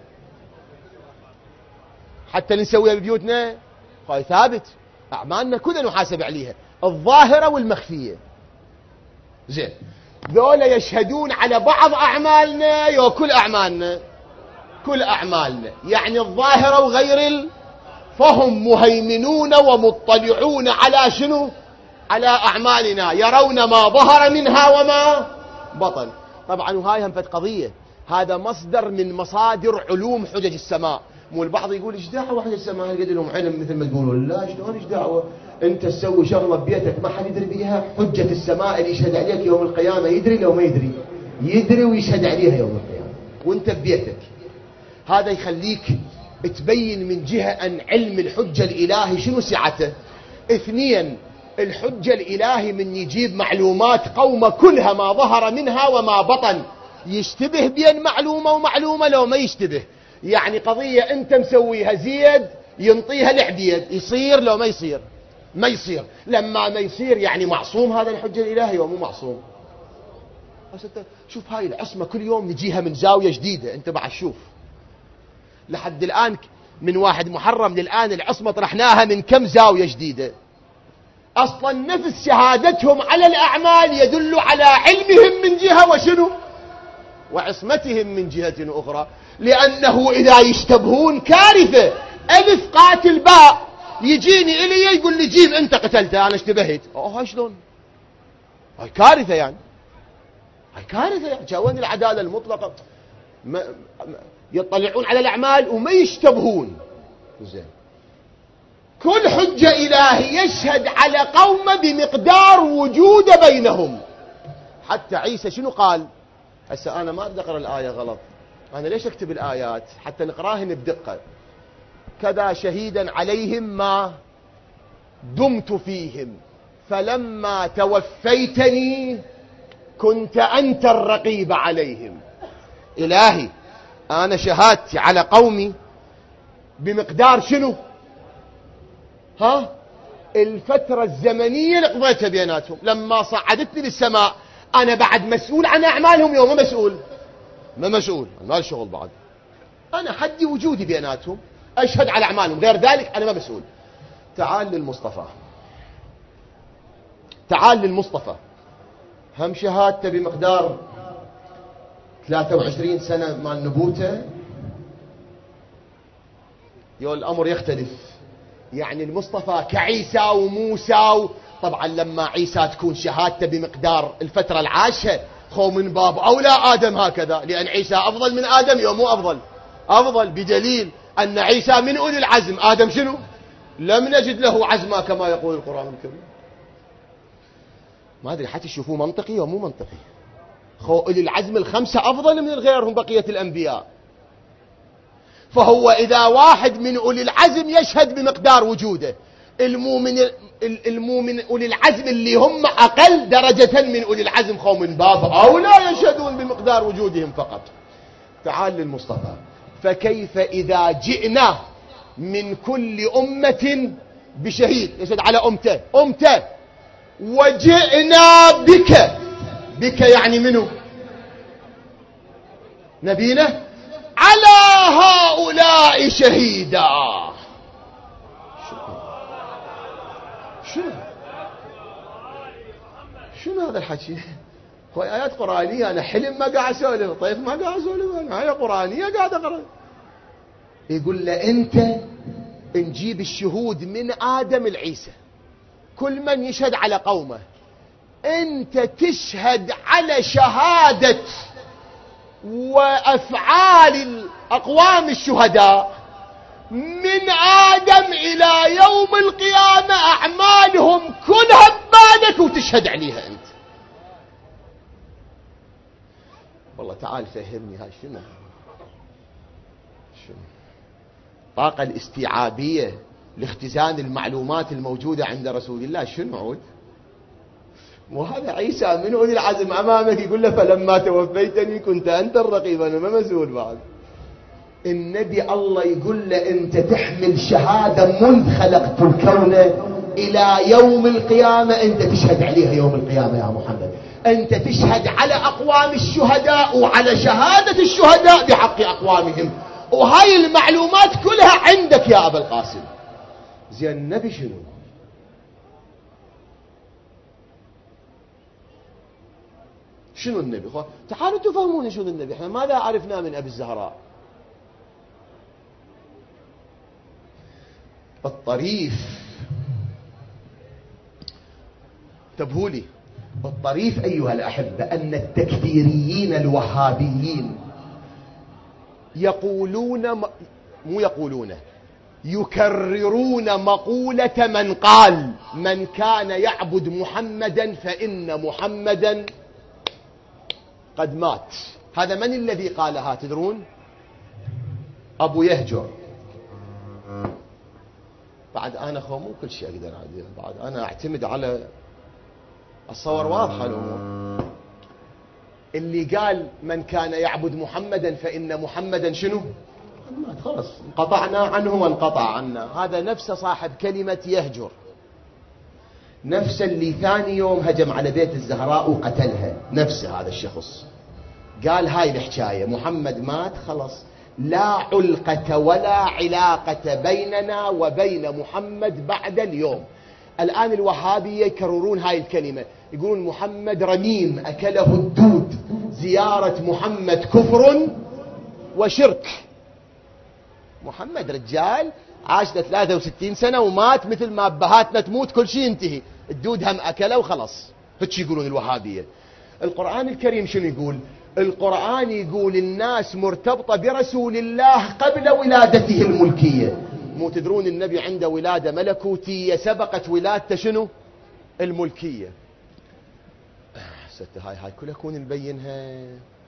حتى اللي نسويها ببيوتنا هاي ثابت، أعمالنا كلها نحاسب عليها الظاهرة والمخفية. زين، ذولا يشهدون على بعض أعمالنا يو كل أعمالنا؟ كل أعمالنا، يعني الظاهرة وغير فهم مهيمنون ومطلعون على شنو؟ على أعمالنا، يرون ما ظهر منها وما بطن. طبعا وهاي هم فد قضية، هذا مصدر من مصادر علوم حجج السماء. مو البعض يقول ايش دعوة حجج السماء قد لهم علم مثل ما تقولون؟ لا، شلون ايش دعوة؟ انت تسوي شغلة ببيتك ما حد يدري بيها، حجة السماء اللي يشهد عليك يوم القيامة يدري لو ما يدري؟ يدري ويشهد عليها يوم القيامة وانت ببيتك. هذا يخليك تبين من جهة أن علم الحجة الإلهي شنو سعته. اثنين، الحجة الإلهي من يجيب معلومات قومة كلها ما ظهر منها وما بطن، يشتبه بين معلومة ومعلومة لو ما يشتبه. يعني قضية أنت مسويها زيد ينطيها لعبيد، يصير لو ما يصير؟ ما يصير. لما ما يصير يعني معصوم هذا الحجة الإلهي ومو معصوم؟ شوف هاي العصمة كل يوم نجيها من زاوية جديدة. انت بعد شوف لحد الآن من 1 محرم للآن العصمة طرحناها من كم زاوية جديدة. أصلا نفس شهادتهم على الأعمال يدل على علمهم من جهة وشنو؟ وعصمتهم من جهة أخرى. لأنه إذا يشتبهون كارثة. ألف قاتل باء يجيني إلي يقول لي جيم أنت قتلته أنا اشتبهت. هاي شلون؟ هاي كارثة يعني، هاي كارثة يعني. جاوين العدالة المطلقة يطلعون على الأعمال وما يشتبهون. زين، كل حجة إلهي يشهد على قوم بمقدار وجود بينهم. حتى عيسى شنو قال؟ هسه أنا ما أقدر أقرأ الآية غلط، أنا ليش أكتب الآيات؟ حتى نقراهن بدقة. كذا شهيدا عليهم ما دمت فيهم فلما توفيتني كنت أنت الرقيب عليهم. إلهي أنا شهادتي على قومي بمقدار شنو؟ الفترة الزمنية اللي قضيتها بيناتهم. لما صعدتني للسماء أنا بعد مسؤول عن أعمالهم يوم ما مسؤول؟ ما مسؤول، ما لي شغل بعد. أنا حدي وجودي بيناتهم، أشهد على أعمالهم، غير ذلك أنا ما مسؤول. تعال للمصطفى، تعال للمصطفى، هم شهادته بمقدار 23 سنة مال نبوته. يقول الأمر يختلف. يعني المصطفى كعيسى وموسى طبعا لما عيسى تكون شهادته بمقدار الفترة العاشة خو من باب أولى آدم هكذا، لأن عيسى أفضل من آدم يوم مو أفضل؟ أفضل، بدليل أن عيسى من أولي العزم. آدم شنو؟ لم نجد له عزما كما يقول القرآن الكريم. ما أدري حتى تشوفوه منطقي ومو منطقي. خو أولي العزم الخمسة أفضل من غيرهم بقية الأنبياء. فهو إذا واحد من أولي العزم يشهد بمقدار وجوده، المؤمن أولي العزم اللي هم أقل درجة من أولي العزم خو من باب أولى يشهدون بمقدار وجودهم فقط. تعال للمصطفى، فكيف إذا جئنا من كل أمة بشهيد يشهد على أمته وجئنا بك يعني منه؟ نبينا على هؤلاء شهيدا. شنو هذا الحكي؟ هو آيات قرآنية، أنا حلم ما قاعد أسولف، طيب ما قاعد أسولف، أنا آية قرآنية قاعد أقرأ. يقول له أنت نجيب الشهود من آدم العيسى، كل من يشهد على قومه، أنت تشهد على شهادة وأفعال الأقوام الشهداء من آدم إلى يوم القيامة أعمالهم كلها ببالك وتشهد عليها أنت. والله تعال فهمني هاي شنو الطاقة الاستيعابية لاختزان المعلومات الموجودة عند رسول الله شنو عود؟ وهذا عيسى من أولي العزم أمامك يقول له فلما توفيتني كنت أنت الرقيب، أنا ما مسؤول بعد. النبي الله يقول له أنت تحمل شهادة منذ خلقت الكون إلى يوم القيامة، أنت تشهد عليها يوم القيامة يا محمد. أنت تشهد على أقوام الشهداء وعلى شهادة الشهداء بحق أقوامهم، وهاي المعلومات كلها عندك يا أبا القاسم. زين النبي شنو؟ شنو النبي؟ تعالوا تفهمون شنو النبي. احنا ماذا عرفنا من أبي الزهراء؟ الطريف. انتبهوا لي، الطريف أيها الأحبة أن التكفيريين الوهابيين يكررون مقولة من قال من كان يعبد محمدا فإن محمدا قد مات. هذا من الذي قالها تدرون؟ أبو يهجر. بعد أنا مو كل شيء أقدر أعديه، بعد أنا أعتمد على الصور واضحة الأمور. اللي قال من كان يعبد محمدا فإن محمدا شنو؟ خلاص انقطعنا عنه وانقطع عنا. هذا نفس صاحب كلمة يهجر، نفس اللي ثاني يوم هجم على بيت الزهراء وقتلها، نفس هذا الشخص قال هاي الحكاية محمد مات خلاص، لا علقة ولا علاقة بيننا وبين محمد بعد اليوم. الآن الوهابية يكررون هاي الكلمة، يقولون محمد رميم أكله الدود، زيارة محمد كفر وشرك. محمد رجال عاش 63 سنة ومات مثل ما أبهاتنا تموت، كل شيء ينتهي، الدود هم أكله وخلص. هيك يقولون الوهابية. القرآن الكريم شنو يقول؟ القرآن يقول الناس مرتبطة برسول الله قبل ولادته الملكية. مو تدرون النبي عنده ولادة ملكوتية سبقت ولادته شنو؟ الملكية. هاي كلها كون نبينها.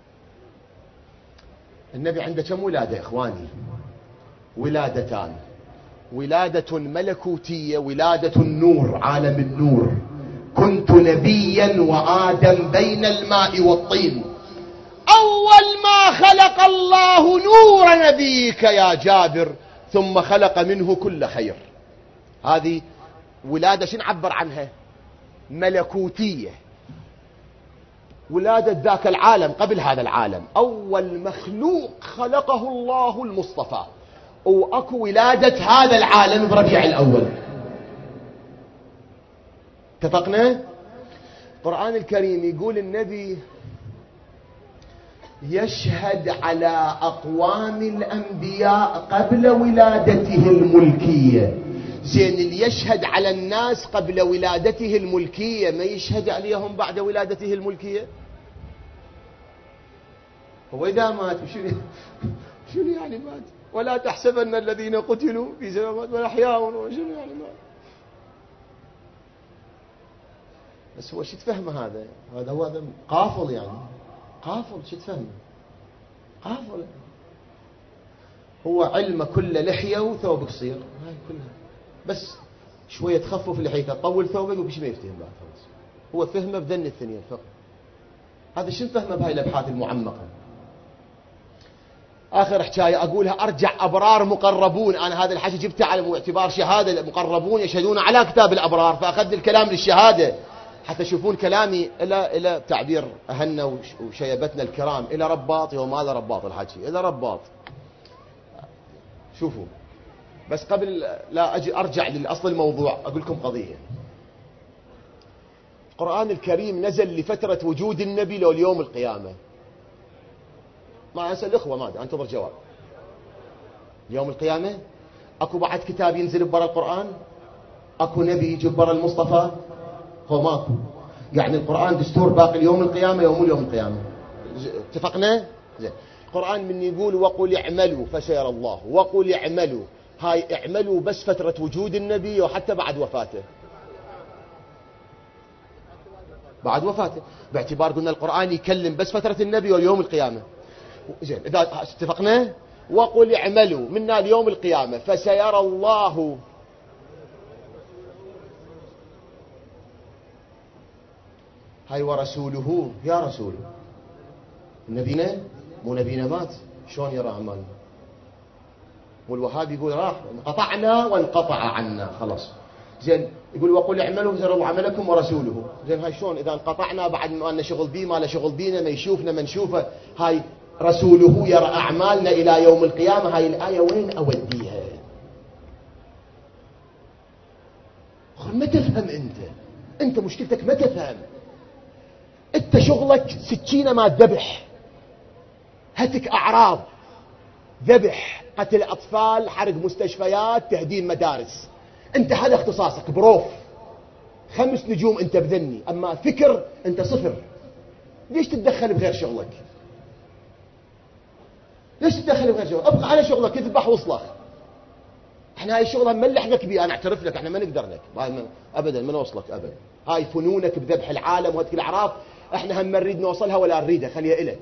النبي عنده كم ولادة إخواني؟ ولادتان، ولادة ملكوتية، ولادة النور، عالم النور. كنت نبيا وآدم بين الماء والطين. أول ما خلق الله نور نبيك يا جابر ثم خلق منه كل خير. هذه ولادة شو نعبر عنها؟ ملكوتية، ولادة ذاك العالم قبل هذا العالم. أول مخلوق خلقه الله المصطفى، وأكو ولادة هذا العالم بربيع الأول. اتفقنا؟ القرآن الكريم يقول النبي يشهد على أقوام الأنبياء قبل ولادته الملكية. زين اللي يشهد على الناس قبل ولادته الملكية ما يشهد عليهم بعد ولادته الملكية؟ هو إذا مات شنو يعني مات؟ ولا تحسبن الذين قتلوا في سبيل الله أحياء، وشنو يعني مات؟ بس هو شو تفهم هذا هو قافل يعني، قافل. شو تفهم؟ قافل. هو علمه كله لحية وثوب قصير، هاي كلها بس شوية تخفف لحيته تطول ثوبك وبش ما يفتهم بعد خلاص. هو فهمه بذن الثنين فقط. هذا شو فهمه بهاي الأبحاث المعمقة؟ آخر حكاية أقولها، أرجع أبرار مقربون. أنا هذا الحكي جبته على اعتبار شهادة، مقربون يشهدون على كتاب الأبرار، فأخذ الكلام للشهادة حتى يشوفون كلامي إلى تعبير أهلنا وشيبتنا الكرام إلى رباط. يوم هذا رباط الحكي إلى رباط. شوفوا بس قبل لا أجي أرجع للأصل الموضوع أقول لكم قضية. القرآن الكريم نزل لفترة وجود النبي لو اليوم القيامة. ما أسأل الإخوة، ما أنتظر جواب. يوم القيامة أكو بعد كتاب ينزل برا القرآن؟ أكو نبي يجي برا المصطفى؟ هو ماكو. يعني القرآن دستور باقي اليوم القيامة يوم اليوم القيامة. اتفقنا؟ زين. القرآن من يقول وقل اعملوا فسيرى الله، وقل اعملوا هاي اعملوا بس فترة وجود النبي وحتى بعد وفاته، بعد وفاته، باعتبار قلنا القرآن يكلم بس فترة النبي واليوم القيامة. زين إذا اتفقنا، وقل اعملوا منا اليوم القيامة فسيرى الله. هاي ورسوله، يا رسوله نبينا، مو نبينا مات، شلون يرى أعمالنا؟ والوهابي يقول راح انقطعنا وانقطع عنا خلاص. زين يقول وقل اعملوا فسيرى الله عملكم ورسوله. زين هاي شلون اذا انقطعنا بعد ما لنا شغل بيه، ما له شغل بينا، ما يشوفنا ما نشوفه؟ هاي رسوله يرى اعمالنا الى يوم القيامه. هاي الايه وين اوديها؟ ما تفهم انت مشكلتك ما تفهم. انت شغلك سكينه ما ذبح، هتك اعراض، ذبح، قتل اطفال، حرق مستشفيات، تهديم مدارس. انت هذا اختصاصك، بروف 5 نجوم انت بذني. اما فكر انت 0. ليش تتدخل بغير شغلك؟ ليش تتدخل بغير شغلك؟ ابقى على شغلك، اذبح واصلخ. احنا هاي الشغله ما نلحقك بيه، انا اعترف لك احنا ما نقدر لك ابدا، ما نوصلك ابدا. هاي فنونك بذبح العالم وهذه الاعراض احنا هم نريد نوصلها ولا نريدها، خليها الك.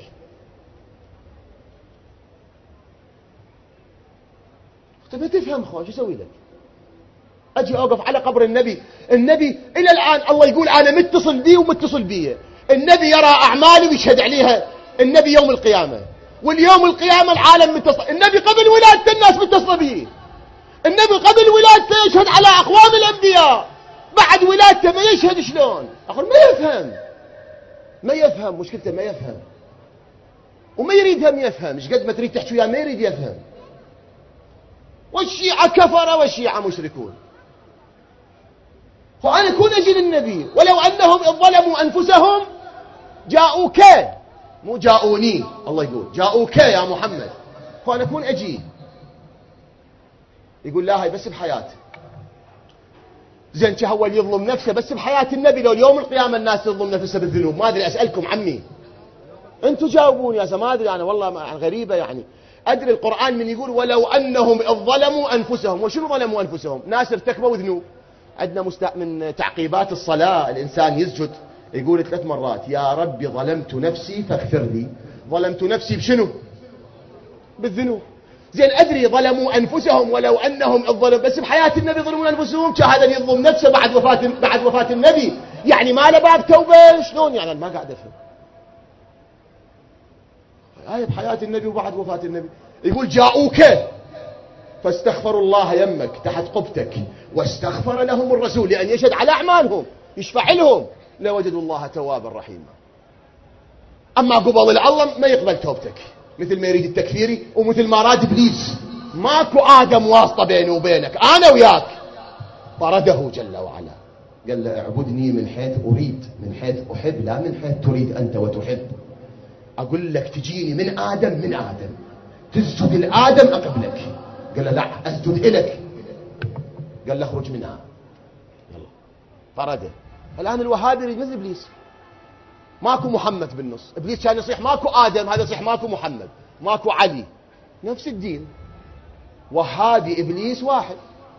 انت ما تفهم اخوان، شو اسوي لك؟ اجي اوقف على قبر النبي الى الان الله يقول انا متصل بيه ومتصل بيه. النبي يرى اعمالي ويشهد عليها النبي يوم القيامه، واليوم القيامه العالم متصل. النبي قبل ولادته الناس متصله به، النبي قبل ولادته يشهد على اقوام الانبياء، بعد ولادته ما يشهد. شلون؟ اخر ما يفهم مشكلته ما يفهم، وما يريد هم يفهم. ايش قد ما تريد تحكي وياه ما يريد يفهم. والشيعة كفر والشيعة مشركون. فأنا أكون أجي للنبي ولو أنهم إذ ظلموا أنفسهم جاءوك، مو جاءوني، الله يقول جاءوك يا محمد. فأنا أكون أجي يقول لا هاي بس بحياته. زين هو اللي يظلم نفسه بس بحياة النبي، لو اليوم القيامة الناس تظلم نفسها بالذنوب؟ ما أدري، أسألكم عمي أنتوا جاوبوني يا ما أدري أنا والله غريبة يعني. أدري القرآن من يقول ولو أنهم إذ ظلموا أنفسهم، وشنو ظلموا أنفسهم؟ ناس ارتكبوا ذنوب. عندنا من تعقيبات الصلاة الإنسان يسجد يقول 3 مرات يا ربي ظلمت نفسي فاغفر لي. ظلمت نفسي بشنو؟ بالذنوب. زين أدري ظلموا أنفسهم ولو أنهم الظلم بس بحياة النبي ظلموا أنفسهم، هذا يظلم نفسه بعد وفاة النبي، يعني ما له باب توبة. شلون يعني؟ ما قاعد أفهم. هاي بحياة النبي وبعد وفاة النبي. يقول جاءوك فاستغفروا الله يمك تحت قبتك واستغفر لهم الرسول لأن يشهد على أعمالهم، يشفع لهم، لوجدوا الله توابا رحيما. أما قبل الله ما يقبل توبتك، مثل ما يريد التكفيري ومثل ما راد إبليس. ماكو آدم واسطة بيني وبينك، أنا وياك. طرده جل وعلا، قال له اعبدني من حيث أريد، من حيث أحب، لا من حيث تريد أنت وتحب. أقول لك تجيني من آدم تسجد لآدم أقبلك. قال له لا أسجد إلك. قال له اخرج منها، يلا طرده. الآن الوهابي يريد مثل إبليس، ماكو محمد بالنص. إبليس كان يصيح ماكو آدم، هذا يصيح ماكو محمد، ماكو علي، نفس الدين. وهابي إبليس واحد،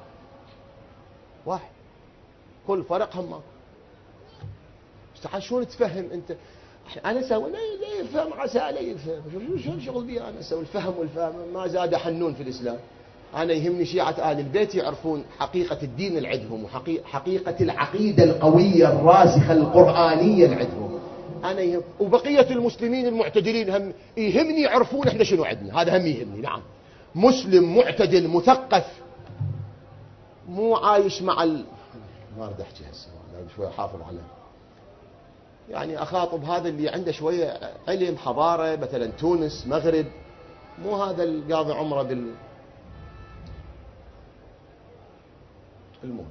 كل فرق هم ماكو. استحال شلون تفهم أنت؟ أنا سوي لا يفهم عسى لا يفهم، شو شغل بي أنا أسوي؟ الفهم والفهم ما زاد حنون في الإسلام. أنا يهمني شيعة أهل البيت يعرفون حقيقة الدين اللي عندهم وحقيقة العقيدة القوية الراسخة القرآنية اللي عندهم. أنا وبقية المسلمين المعتدلين هم يهمني يعرفون إحنا شنو عندنا، هذا هم يهمني. نعم، مسلم معتدل مثقف مو عايش مع ما أريد أحكي هسه، شوي حافظ على يعني أخاطب هذا اللي عنده شوية علم حضارة، مثلا تونس مغرب، مو هذا القاضي عمره المهم.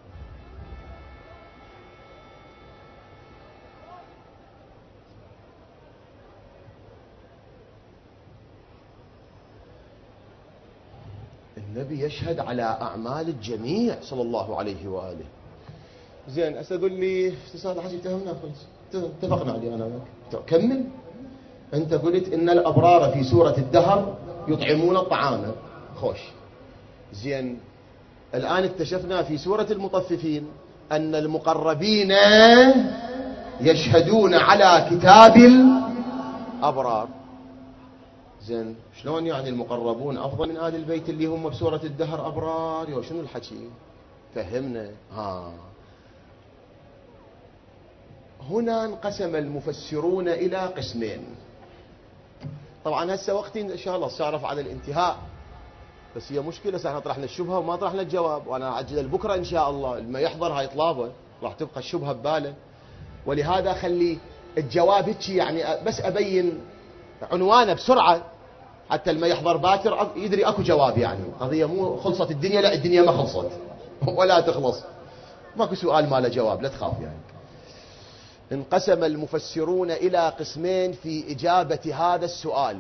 النبي يشهد على أعمال الجميع صلى الله عليه وآله. زين هسه قل لي استاذ حسين تهمنا خلص، اتفقنا عليه انا وياك. كمل. انت قلت ان الابرار في سوره الدهر يطعمون الطعام، خوش. زين، الآن اكتشفنا في سورة المطففين أن المقربين يشهدون على كتاب الأبرار. زين، شلون يعني المقربون أفضل من آل البيت اللي هم بسورة الدهر أبرار؟ يو شنو الحكي؟ فهمنا. هنا انقسم المفسرون إلى قسمين. طبعا هسه وقتي إن شاء الله سأعرف على الانتهاء، بس هي مشكلة احنا طرحنا الشبهة وما طرحنا الجواب، وأنا أعجل بكرة إن شاء الله لما يحضر هاي طلابه راح تبقى الشبهة بباله، ولهذا خلي الجواب هيك يعني بس أبين عنوانه بسرعة حتى لما يحضر باكر يدري أكو جواب. يعني قضية مو خلصت الدنيا، لا الدنيا ما خلصت ولا تخلص، ماكو سؤال ما له جواب، لا تخاف. يعني انقسم المفسرون إلى قسمين في إجابة هذا السؤال.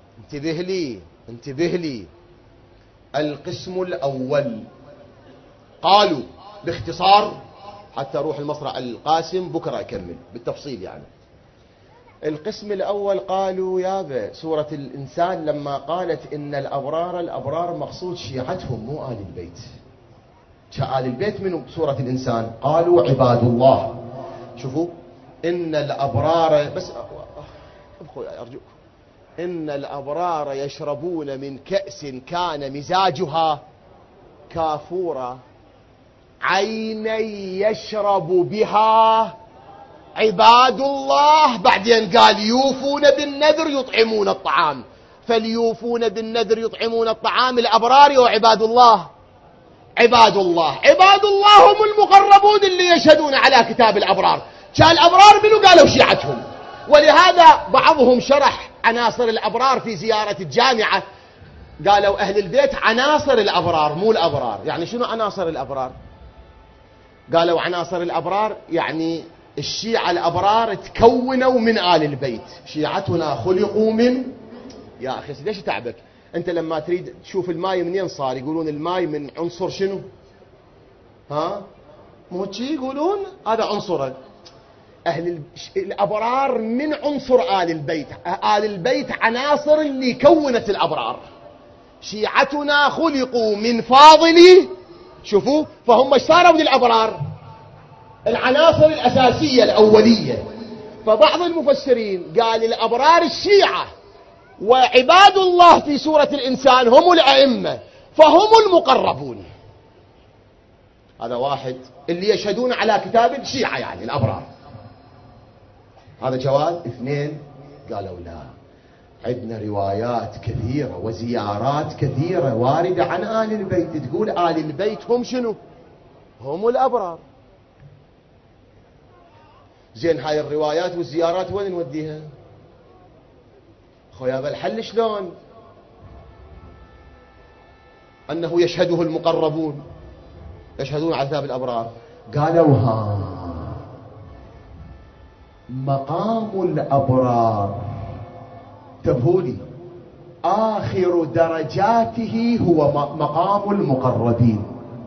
انتبه لي. القسم الأول قالوا باختصار حتى أروح المصرع القاسم بكرة أكمل بالتفصيل. يعني القسم الأول قالوا يابا سورة الإنسان لما قالت إن الأبرار مقصود شيعتهم مو آل البيت. آل البيت منهم سورة الإنسان؟ قالوا عباد الله. شوفوا، إن الأبرار بس ابقوا أرجوكم، إن الأبرار يشربون من كأس كان مزاجها كافورا عينا يشرب بها عباد الله. بعدين قال يوفون بالنذر يطعمون الطعام، فليوفون بالنذر يطعمون الطعام الأبرار وعباد الله. عباد الله هم المقربون اللي يشهدون على كتاب الأبرار. كان الأبرار منو؟ قالوا شيعتهم. ولهذا بعضهم شرح عناصر الأبرار في زيارة الجامعة، قالوا أهل البيت عناصر الأبرار مو الأبرار. يعني شنو عناصر الأبرار؟ قالوا عناصر الأبرار يعني الشيعة الأبرار تكونوا من آل البيت. شيعتنا خلقوا من، يا أخي ليش تعبك أنت لما تريد تشوف الماء منين صار؟ يقولون الماء من عنصر شنو؟ مو شي يقولون هذا عنصره. الأبرار من عنصر آل البيت. آل البيت عناصر اللي كونت الأبرار. شيعتنا خلقوا من فاضل. شوفوا، فهم صاروا من الأبرار العناصر الأساسية الأولية. فبعض المفسرين قال الأبرار الشيعة، وعباد الله في سورة الإنسان هم الأئمة، فهم المقربون. هذا واحد اللي يشهدون على كتاب الشيعة يعني الأبرار. هذا جواب. اثنين قالوا لا، عندنا روايات كثيرة وزيارات كثيرة واردة عن آل البيت تقول آل البيت هم شنو؟ هم الأبرار. زين، هاي الروايات والزيارات وين نوديها؟ خويا بالحل شلون؟ أنه يشهده المقربون يشهدون على كتاب الأبرار. قالوا مقام الأبرار تبهولي آخر درجاته هو مقام المقربين.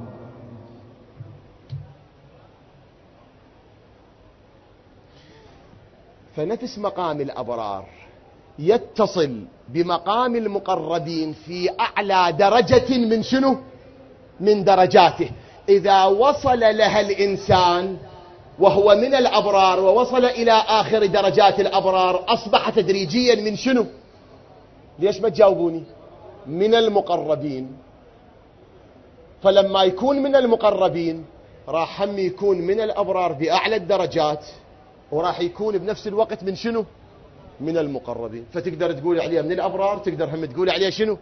فنفس مقام الأبرار يتصل بمقام المقربين في أعلى درجة من شنو؟ من درجاته. إذا وصل لها الإنسان وهو من الأبرار ووصل إلى آخر درجات الأبرار أصبح تدريجيا من شنو؟ ليش ما تجاوبوني؟ من المقربين. فلما يكون من المقربين راح هم يكون من الأبرار بأعلى الدرجات، وراح يكون بنفس الوقت من شنو؟ من المقربين. فتقدر تقول عليه من الأبرار، تقدر هم تقول عليه شنو؟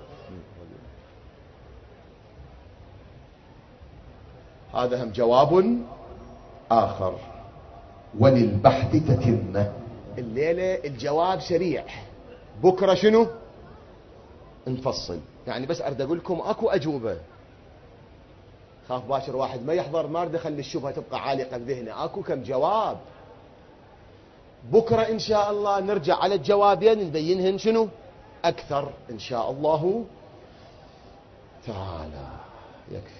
هذا هم جواب آخر. وللبحث تتمة. الليلة الجواب سريع، بكرة شنو؟ نفصل. يعني بس أريد أقول لكم أكو أجوبة. خاف باشر واحد ما يحضر، ما أريد أخلي الشبهة تبقى عالقة بذهنه. أكو كم جواب. بكرة إن شاء الله نرجع على الجوابين نبينهن شنو أكثر إن شاء الله تعالى. يكفي.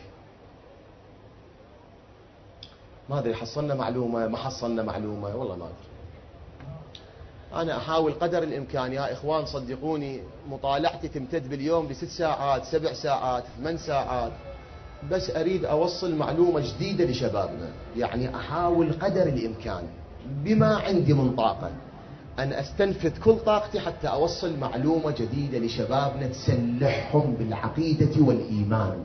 ما أدري حصلنا معلومة ما حصلنا معلومة، والله ما أدري. أنا أحاول قدر الإمكان يا إخوان، صدقوني مطالعتي تمتد باليوم ل6 ساعات 7 ساعات 8 ساعات، بس أريد أوصل معلومة جديدة لشبابنا. يعني أحاول قدر الإمكان بما عندي من طاقة أن أستنفذ كل طاقتي حتى أوصل معلومة جديدة لشبابنا تسلحهم بالعقيدة والإيمان،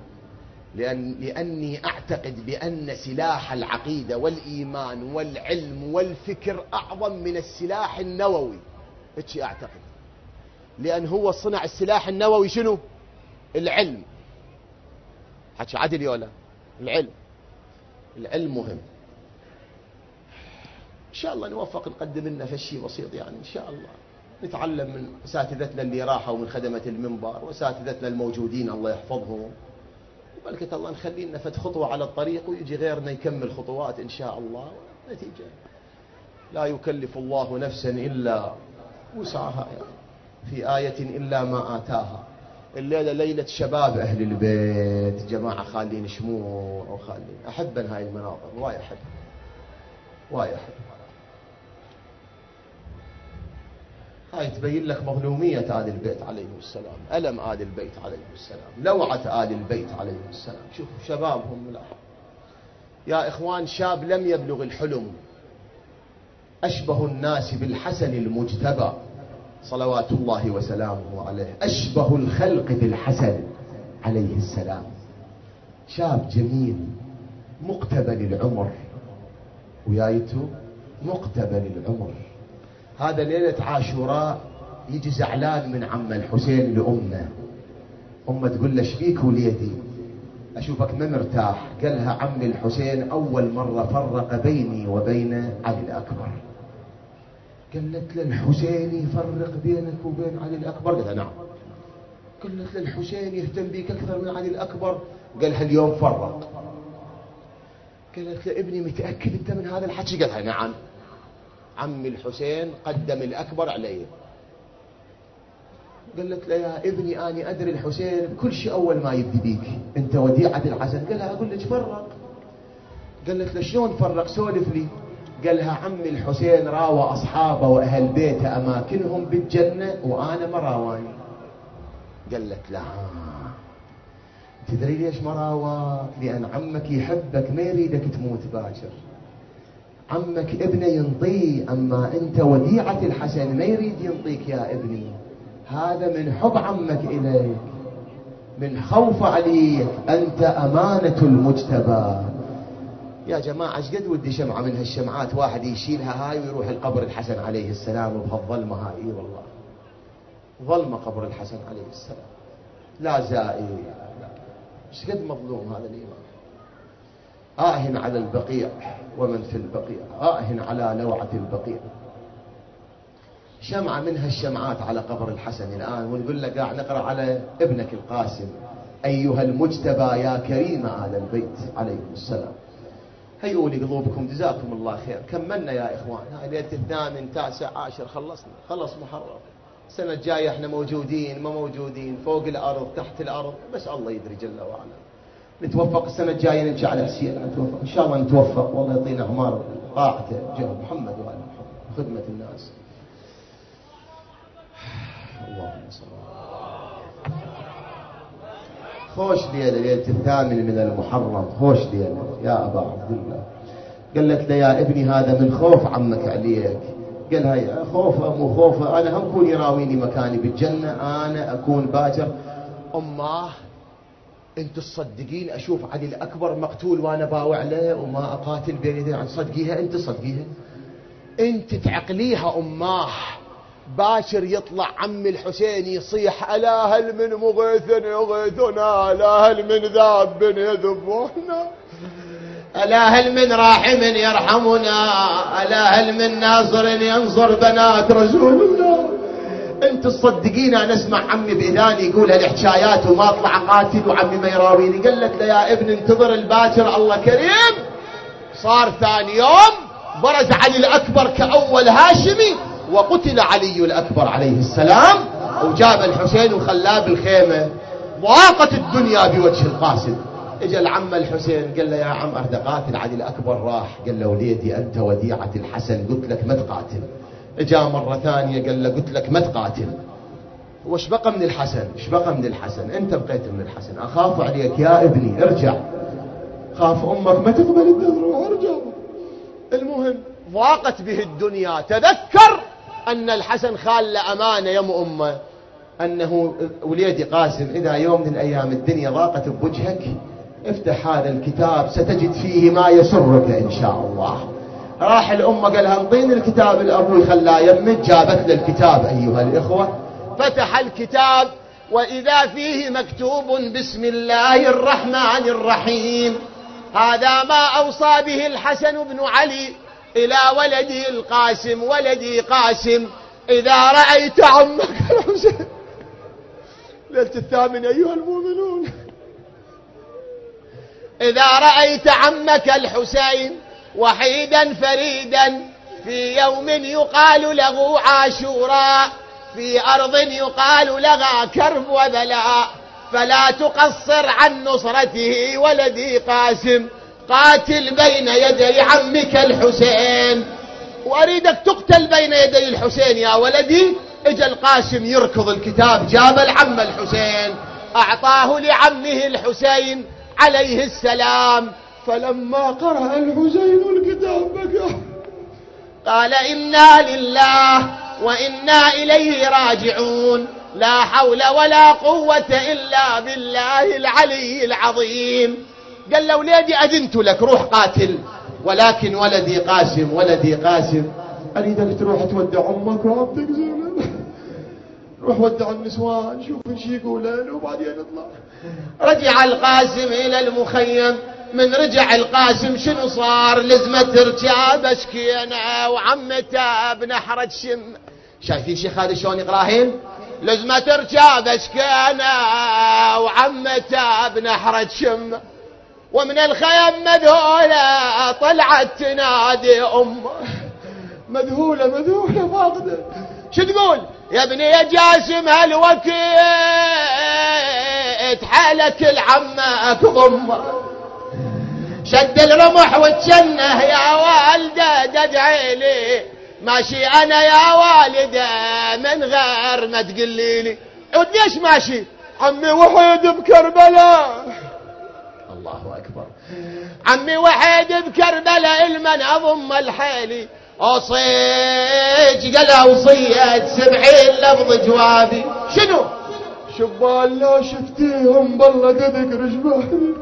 لأني أعتقد بأن سلاح العقيدة والإيمان والعلم والفكر أعظم من السلاح النووي. هيك أعتقد، لأن هو صنع السلاح النووي شنو؟ العلم. حكي عدل يولا، العلم مهم. إن شاء الله نوفق نقدم لنا فشي بسيط، يعني إن شاء الله نتعلم من أساتذتنا اللي راحوا ومن خدمة المنبر وأساتذتنا الموجودين الله يحفظهم، وبلكة الله نخلي لنا فد خطوة على الطريق ويجي غيرنا يكمل خطوات إن شاء الله. نتيجة لا يكلف الله نفسا إلا وسعها، يعني في آية إلا ما آتاها. الليلة ليلة شباب أهل البيت، جماعة خالين شموع وخالين، أحب هاي المناظر، واي أحب. هاي تبين لك مظلومية آل البيت عليهم السلام، ألم آل البيت عليهم السلام، لوعة آل البيت عليهم السلام. شوف شبابهم ملاحظ يا إخوان. شاب لم يبلغ الحلم أشبه الناس بالحسن المجتبى صلوات الله وسلامه عليه، أشبه الخلق بالحسن عليه السلام. شاب جميل مقتبل العمر، ويايته مقتبل العمر. هذا ليلة عاشوراء يجي زعلان من عم الحسين لأمه. أمه تقول له شبيك وليدي؟ أشوفك ما مرتاح. قالها عم الحسين أول مرة فرق بيني وبين علي الأكبر. قالت له الحسين يفرق بينك وبين علي الأكبر؟ قالها نعم. قالت له الحسين يهتم بيك أكثر من علي الأكبر؟ قالها اليوم فرق. قالت له ابني متأكد أنت من هذا الحكي؟ قالها نعم. عم الحسين قدم الأكبر عليه. قالت له يا ابني أنا أدري الحسين كل شيء أول ما يبدي بيك، أنت وديعة الحسن. قالها أقول لك فرق. قالت له شلون فرق؟ سولف لي. قالها عم الحسين راوى أصحابه وأهل بيته أماكنهم بالجنة وأنا ما راواني. قالت لا تدري ليش ما راواك؟ لأن عمك يحبك ما يريدك تموت باكر. عمك ابنه ينطيه، أما أنت وديعة الحسن ما يريد ينطيك يا ابني. هذا من حب عمك إليك، من خوف عليك، أنت أمانة المجتبى. يا جماعة ايش قد ودي شمعة من هالشمعات واحد يشيلها هاي ويروح القبر الحسن عليه السلام وبهالظلمة هاي. اي والله ظلمة قبر الحسن عليه السلام، لا زائر. ايش قد مظلوم هذا الإمام. على البقيع ومن في البقيع، على لوعة البقيع. شمعة من هالشمعات على قبر الحسن الآن، ونقول لك قاعد نقرأ على ابنك القاسم أيها المجتبى يا كريم آل البيت عليهم السلام. هيئوا لي قلوبكم جزاكم الله خير. كملنا يا إخوان، هاي ليلة 8 9 10 خلصنا، خلص محرم. السنة الجاية احنا موجودين ما موجودين، فوق الأرض تحت الأرض، بس الله يدري جل وعلا. نتوفق السنة الجاية نمشي على السير، نتوفق إن شاء الله، نتوفق والله يعطينا أعمار طاعته جه محمد وآل محمد خدمة الناس. اللهم صل خوش ليلة 8 من المحرم، خوش ليلة يا أبا عبد الله. قالت له يا ابني هذا من خوف عمك عليك. قالها يا خوفه مو خوفه، أنا هم كون يراويني مكاني بالجنة، أنا أكون باكر. أماه أنت تصدقين أشوف علي الأكبر مقتول وأنا باوع له وما أقاتل بين يديه؟ عن صدقيها أنت، صدقيها أنت، تعقليها أماه. باكر يطلع عم الحسين يصيح ألا هل من مغيث يغيثنا، ألا هل من ذاب يذبنا، ألا هل من راحم يرحمنا، ألا هل من ناصر ينصر بنات رسولنا. انت تصدقين انا اسمع عمي باذاني يقول هالحكايات وما اطلع قاتل وعمي ما يراويني؟ قالت له يا ابن انتظر الباكر الله كريم. صار ثاني يوم برز علي الأكبر كأول هاشمي، وقتل علي الأكبر عليه السلام، وجاب الحسين وخلاه بالخيمة. ضاقت الدنيا بوجه القاسم. اجى العم الحسين قال له يا عم أرد قاتل علي الأكبر، راح قال له وليدي أنت وديعة الحسن، قلت لك ما تقاتل، جاء مرة ثانية قال له قلت لك ما تقاتل. وش بقى من الحسن؟ ايش بقى من الحسن؟ انت بقيت من الحسن. اخاف عليك يا ابني ارجع، خاف امك ما تقبل الدروع ارجع. المهم ضاقت به الدنيا. تذكر ان الحسن خال امانه يم امه انه وليدي قاسم اذا يوم من الايام الدنيا ضاقت بوجهك افتح هذا الكتاب ستجد فيه ما يسرك ان شاء الله. راح الامه قال لها انطيني الكتاب الابوي خلاه يمك. جابت له الكتاب ايها الاخوه. فتح الكتاب واذا فيه مكتوب بسم الله الرحمن الرحيم. هذا ما اوصى به الحسن بن علي الى ولده القاسم. ولدي قاسم اذا رايت عمك الحسين ليله الثامن ايها المؤمنون، اذا رايت عمك الحسين وحيدا فريدا في يوم يقال له عاشوراء في أرض يقال لها كرب وبلاء فلا تقصر عن نصرته ولدي قاسم. قاتل بين يدي عمك الحسين. وأريدك تقتل بين يدي الحسين يا ولدي. اجى القاسم يركض الكتاب جاب العم الحسين أعطاه لعمه الحسين عليه السلام. فلما قرأ الحسين الكتاب بكى قال إنا لله وإنا إليه راجعون لا حول ولا قوة إلا بالله العلي العظيم. قال له وليدي أذنت لك روح قاتل، ولكن ولدي قاسم ولدي قاسم أريدك تروح تودع أمك وعبدك زينب. روح ودع النسوان شوف ايش يقولون وبعدين اطلع. رجع القاسم إلى المخيم. من رجع القاسم شنو صار؟ لزمة رجاب سكينة وعمته بنحرة شم. شايفين شيخ هذا شلون يقراهين؟ لزمة رجاب سكينة وعمته بنحرة شم. ومن الخيم مذهولة طلعت تنادي أمه. مذهولة فاقدة. شو تقول؟ يا ابني يا جاسم هالوقت حالك العمك ضمه. شد الرمح وتشنه يا والده تدعي لي ماشي انا يا والده من غير ما تقلي لي. عود ليش ماشي؟ عمي وحيد بكربلاء. الله اكبر. عمي وحيد بكربلاء المن اضم الحيلي أصيج قال وصيت 70 لفظ جوابي. شنو؟ شبال لا شفتيهم بالله تذكر جبالي.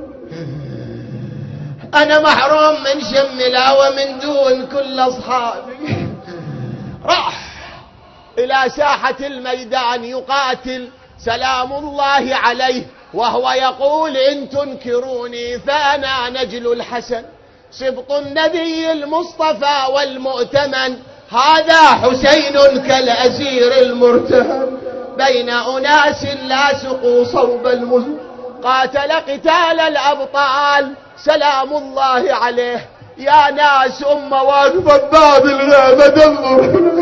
أنا محروم من شملا ومن دون كل أصحابي. راح إلى ساحة الميدان يقاتل سلام الله عليه وهو يقول إن تنكروني فأنا نجل الحسن سبط النبي المصطفى والمؤتمن. هذا حسين كالأسير المرتهن بين أناس لاصقوا صوب المزن. قاتل قتال الأبطال سلام الله عليه. يا ناس أمة واقفة بباب الغابة تنظر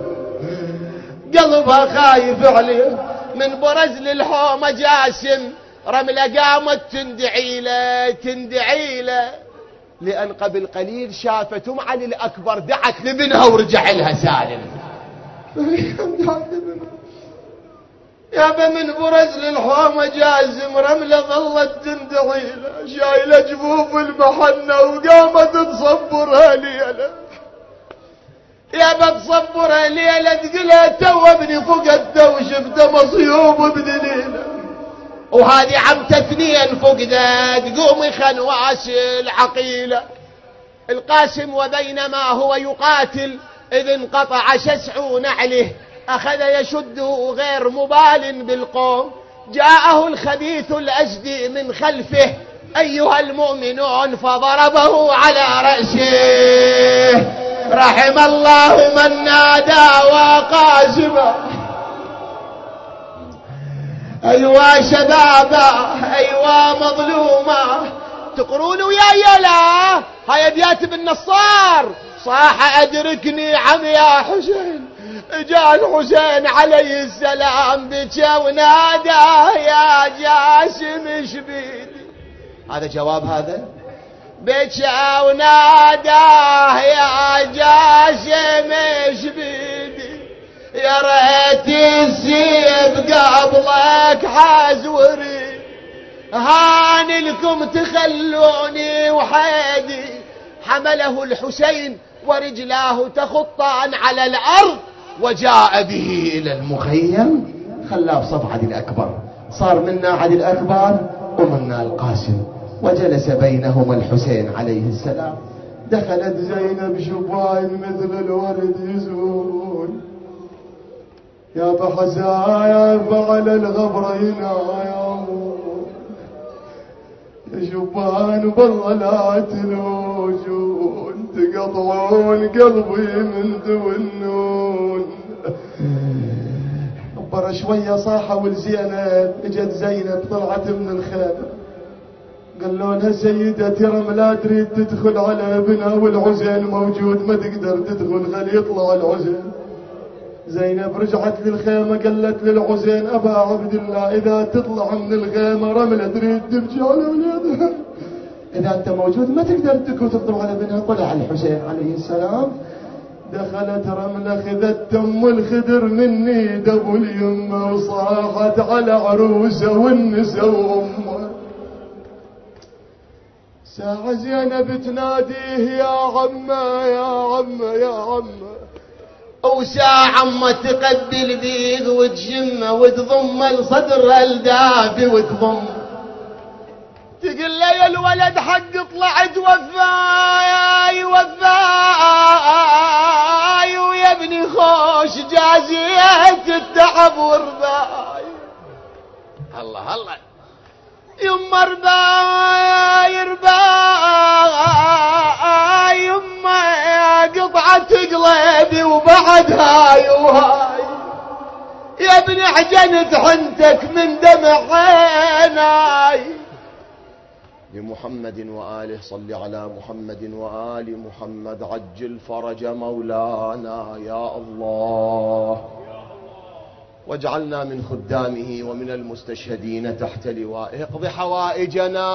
قلبها خايف عليه. من برز للحومة جاسم رملة قامت تندعي له لأن قبل قليل شافت علي الأكبر دعت لابنها ورجع لها سالم. يا من برز للحومة جاسم رملة ظلت تندعي له شايلة جفوف المحنة وقامت تصبرها ليلة. يا بتصبرها ليلة تقلها تو ابني فقدته وشفته مصيوب بدليله. وهذه عمته 2 فقدت قومي خنواس العقيلة. القاسم وبينما هو يقاتل إذ انقطع شسع نعله أخذ يشده غير مبال بالقوم. جاءه الخبيث الأسدي من خلفه أيها المؤمنون فضربه على رأسه. رحم الله من نادى وقاسما. أيوا شبابا أيوا مظلوما تقرون يا يلا هاي ابيات بالنصار. صاح أدركني عم يا حسين. جاء الحسين عليه السلام بكى ونادى يا جاسم شبيلي. هذا جواب هذا بكى ونادى يا جاسم شبيلي. يا ريت السيب قبلك حازوري، هاني لكم تخلوني وحيدي. حمله الحسين ورجلاه تخطان على الأرض، وجاء به إلى المخيم، خلاه بصف عدي الأكبر، صار منا عدي الأكبر ومنا القاسم، وجلس بينهما الحسين عليه السلام. دخلت زينب شباين مثل الورد يزورون، يا بحزايا فعل الغبرين يا شبان بالله لا تلوجون، تقطعون قلبي من تونون. كبر شوية صاحوا لزينب، اجت زينب طلعت من الخيمة، قالوا لها سيدتي رملا تريد تدخل على ابنها والعزين موجود ما تقدر تدخل، خلي يطلع العزين. زينب رجعت للخيمة قالت للعزين أبا عبد الله إذا تطلع من الخيمة رملة تريد تبكي على أولادها، إذا أنت موجود ما تقدر تدخل على ابنها. طلع الحسين عليه السلام، دخلت رملة خذت تم الخدر مني دبو اليمة، وصاحت على عروسه والنسا وأمه. ساعة زينب تناديه يا عمه يا عمه يا عمه، وساعة ما تقبل بيه وتشمه وتضمه لصدره الدافي وتضمه، تقول لي يا الولد حق طلعت وفاي وفاي، ويا ابني خوش جازيت التعب ورباي. الله الله يما رباي رباي، يما قطعة قلبي وبعدها يوهاي، يا ابني حجنت حنتك من دمع عيناي. بمحمد وآله صل على محمد وآل محمد، عجل فرج مولانا يا الله، واجعلنا من خدامه ومن المستشهدين تحت لوائه. اقض حوائجنا،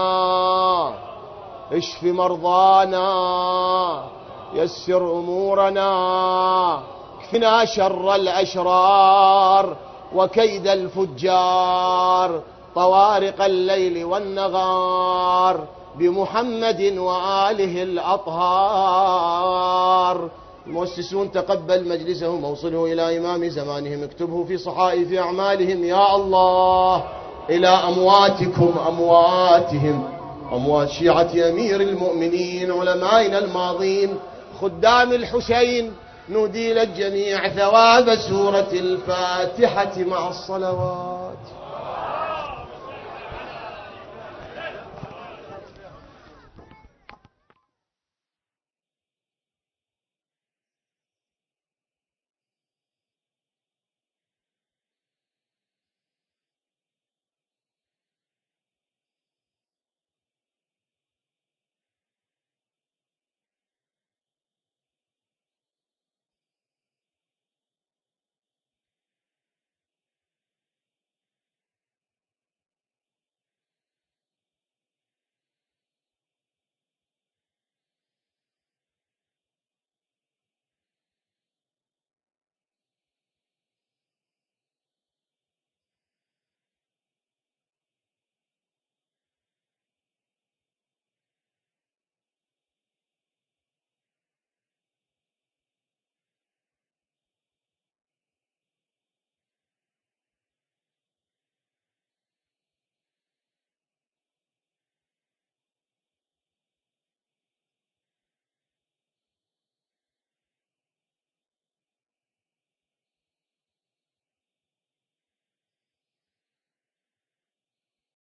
اشف مرضانا، يسر أمورنا، اكفنا شر الأشرار وكيد الفجار، طوارق الليل والنهار، بمحمد وآله الأطهار. المؤسسون تقبل مجلسهم واوصله إلى إمام زمانهم، اكتبه في صحائف أعمالهم يا الله، إلى أمواتكم أمواتهم، أموات شيعة أمير المؤمنين علمائنا الماضين خدام الحسين. نودي للجميع ثواب سورة الفاتحة مع الصلوات.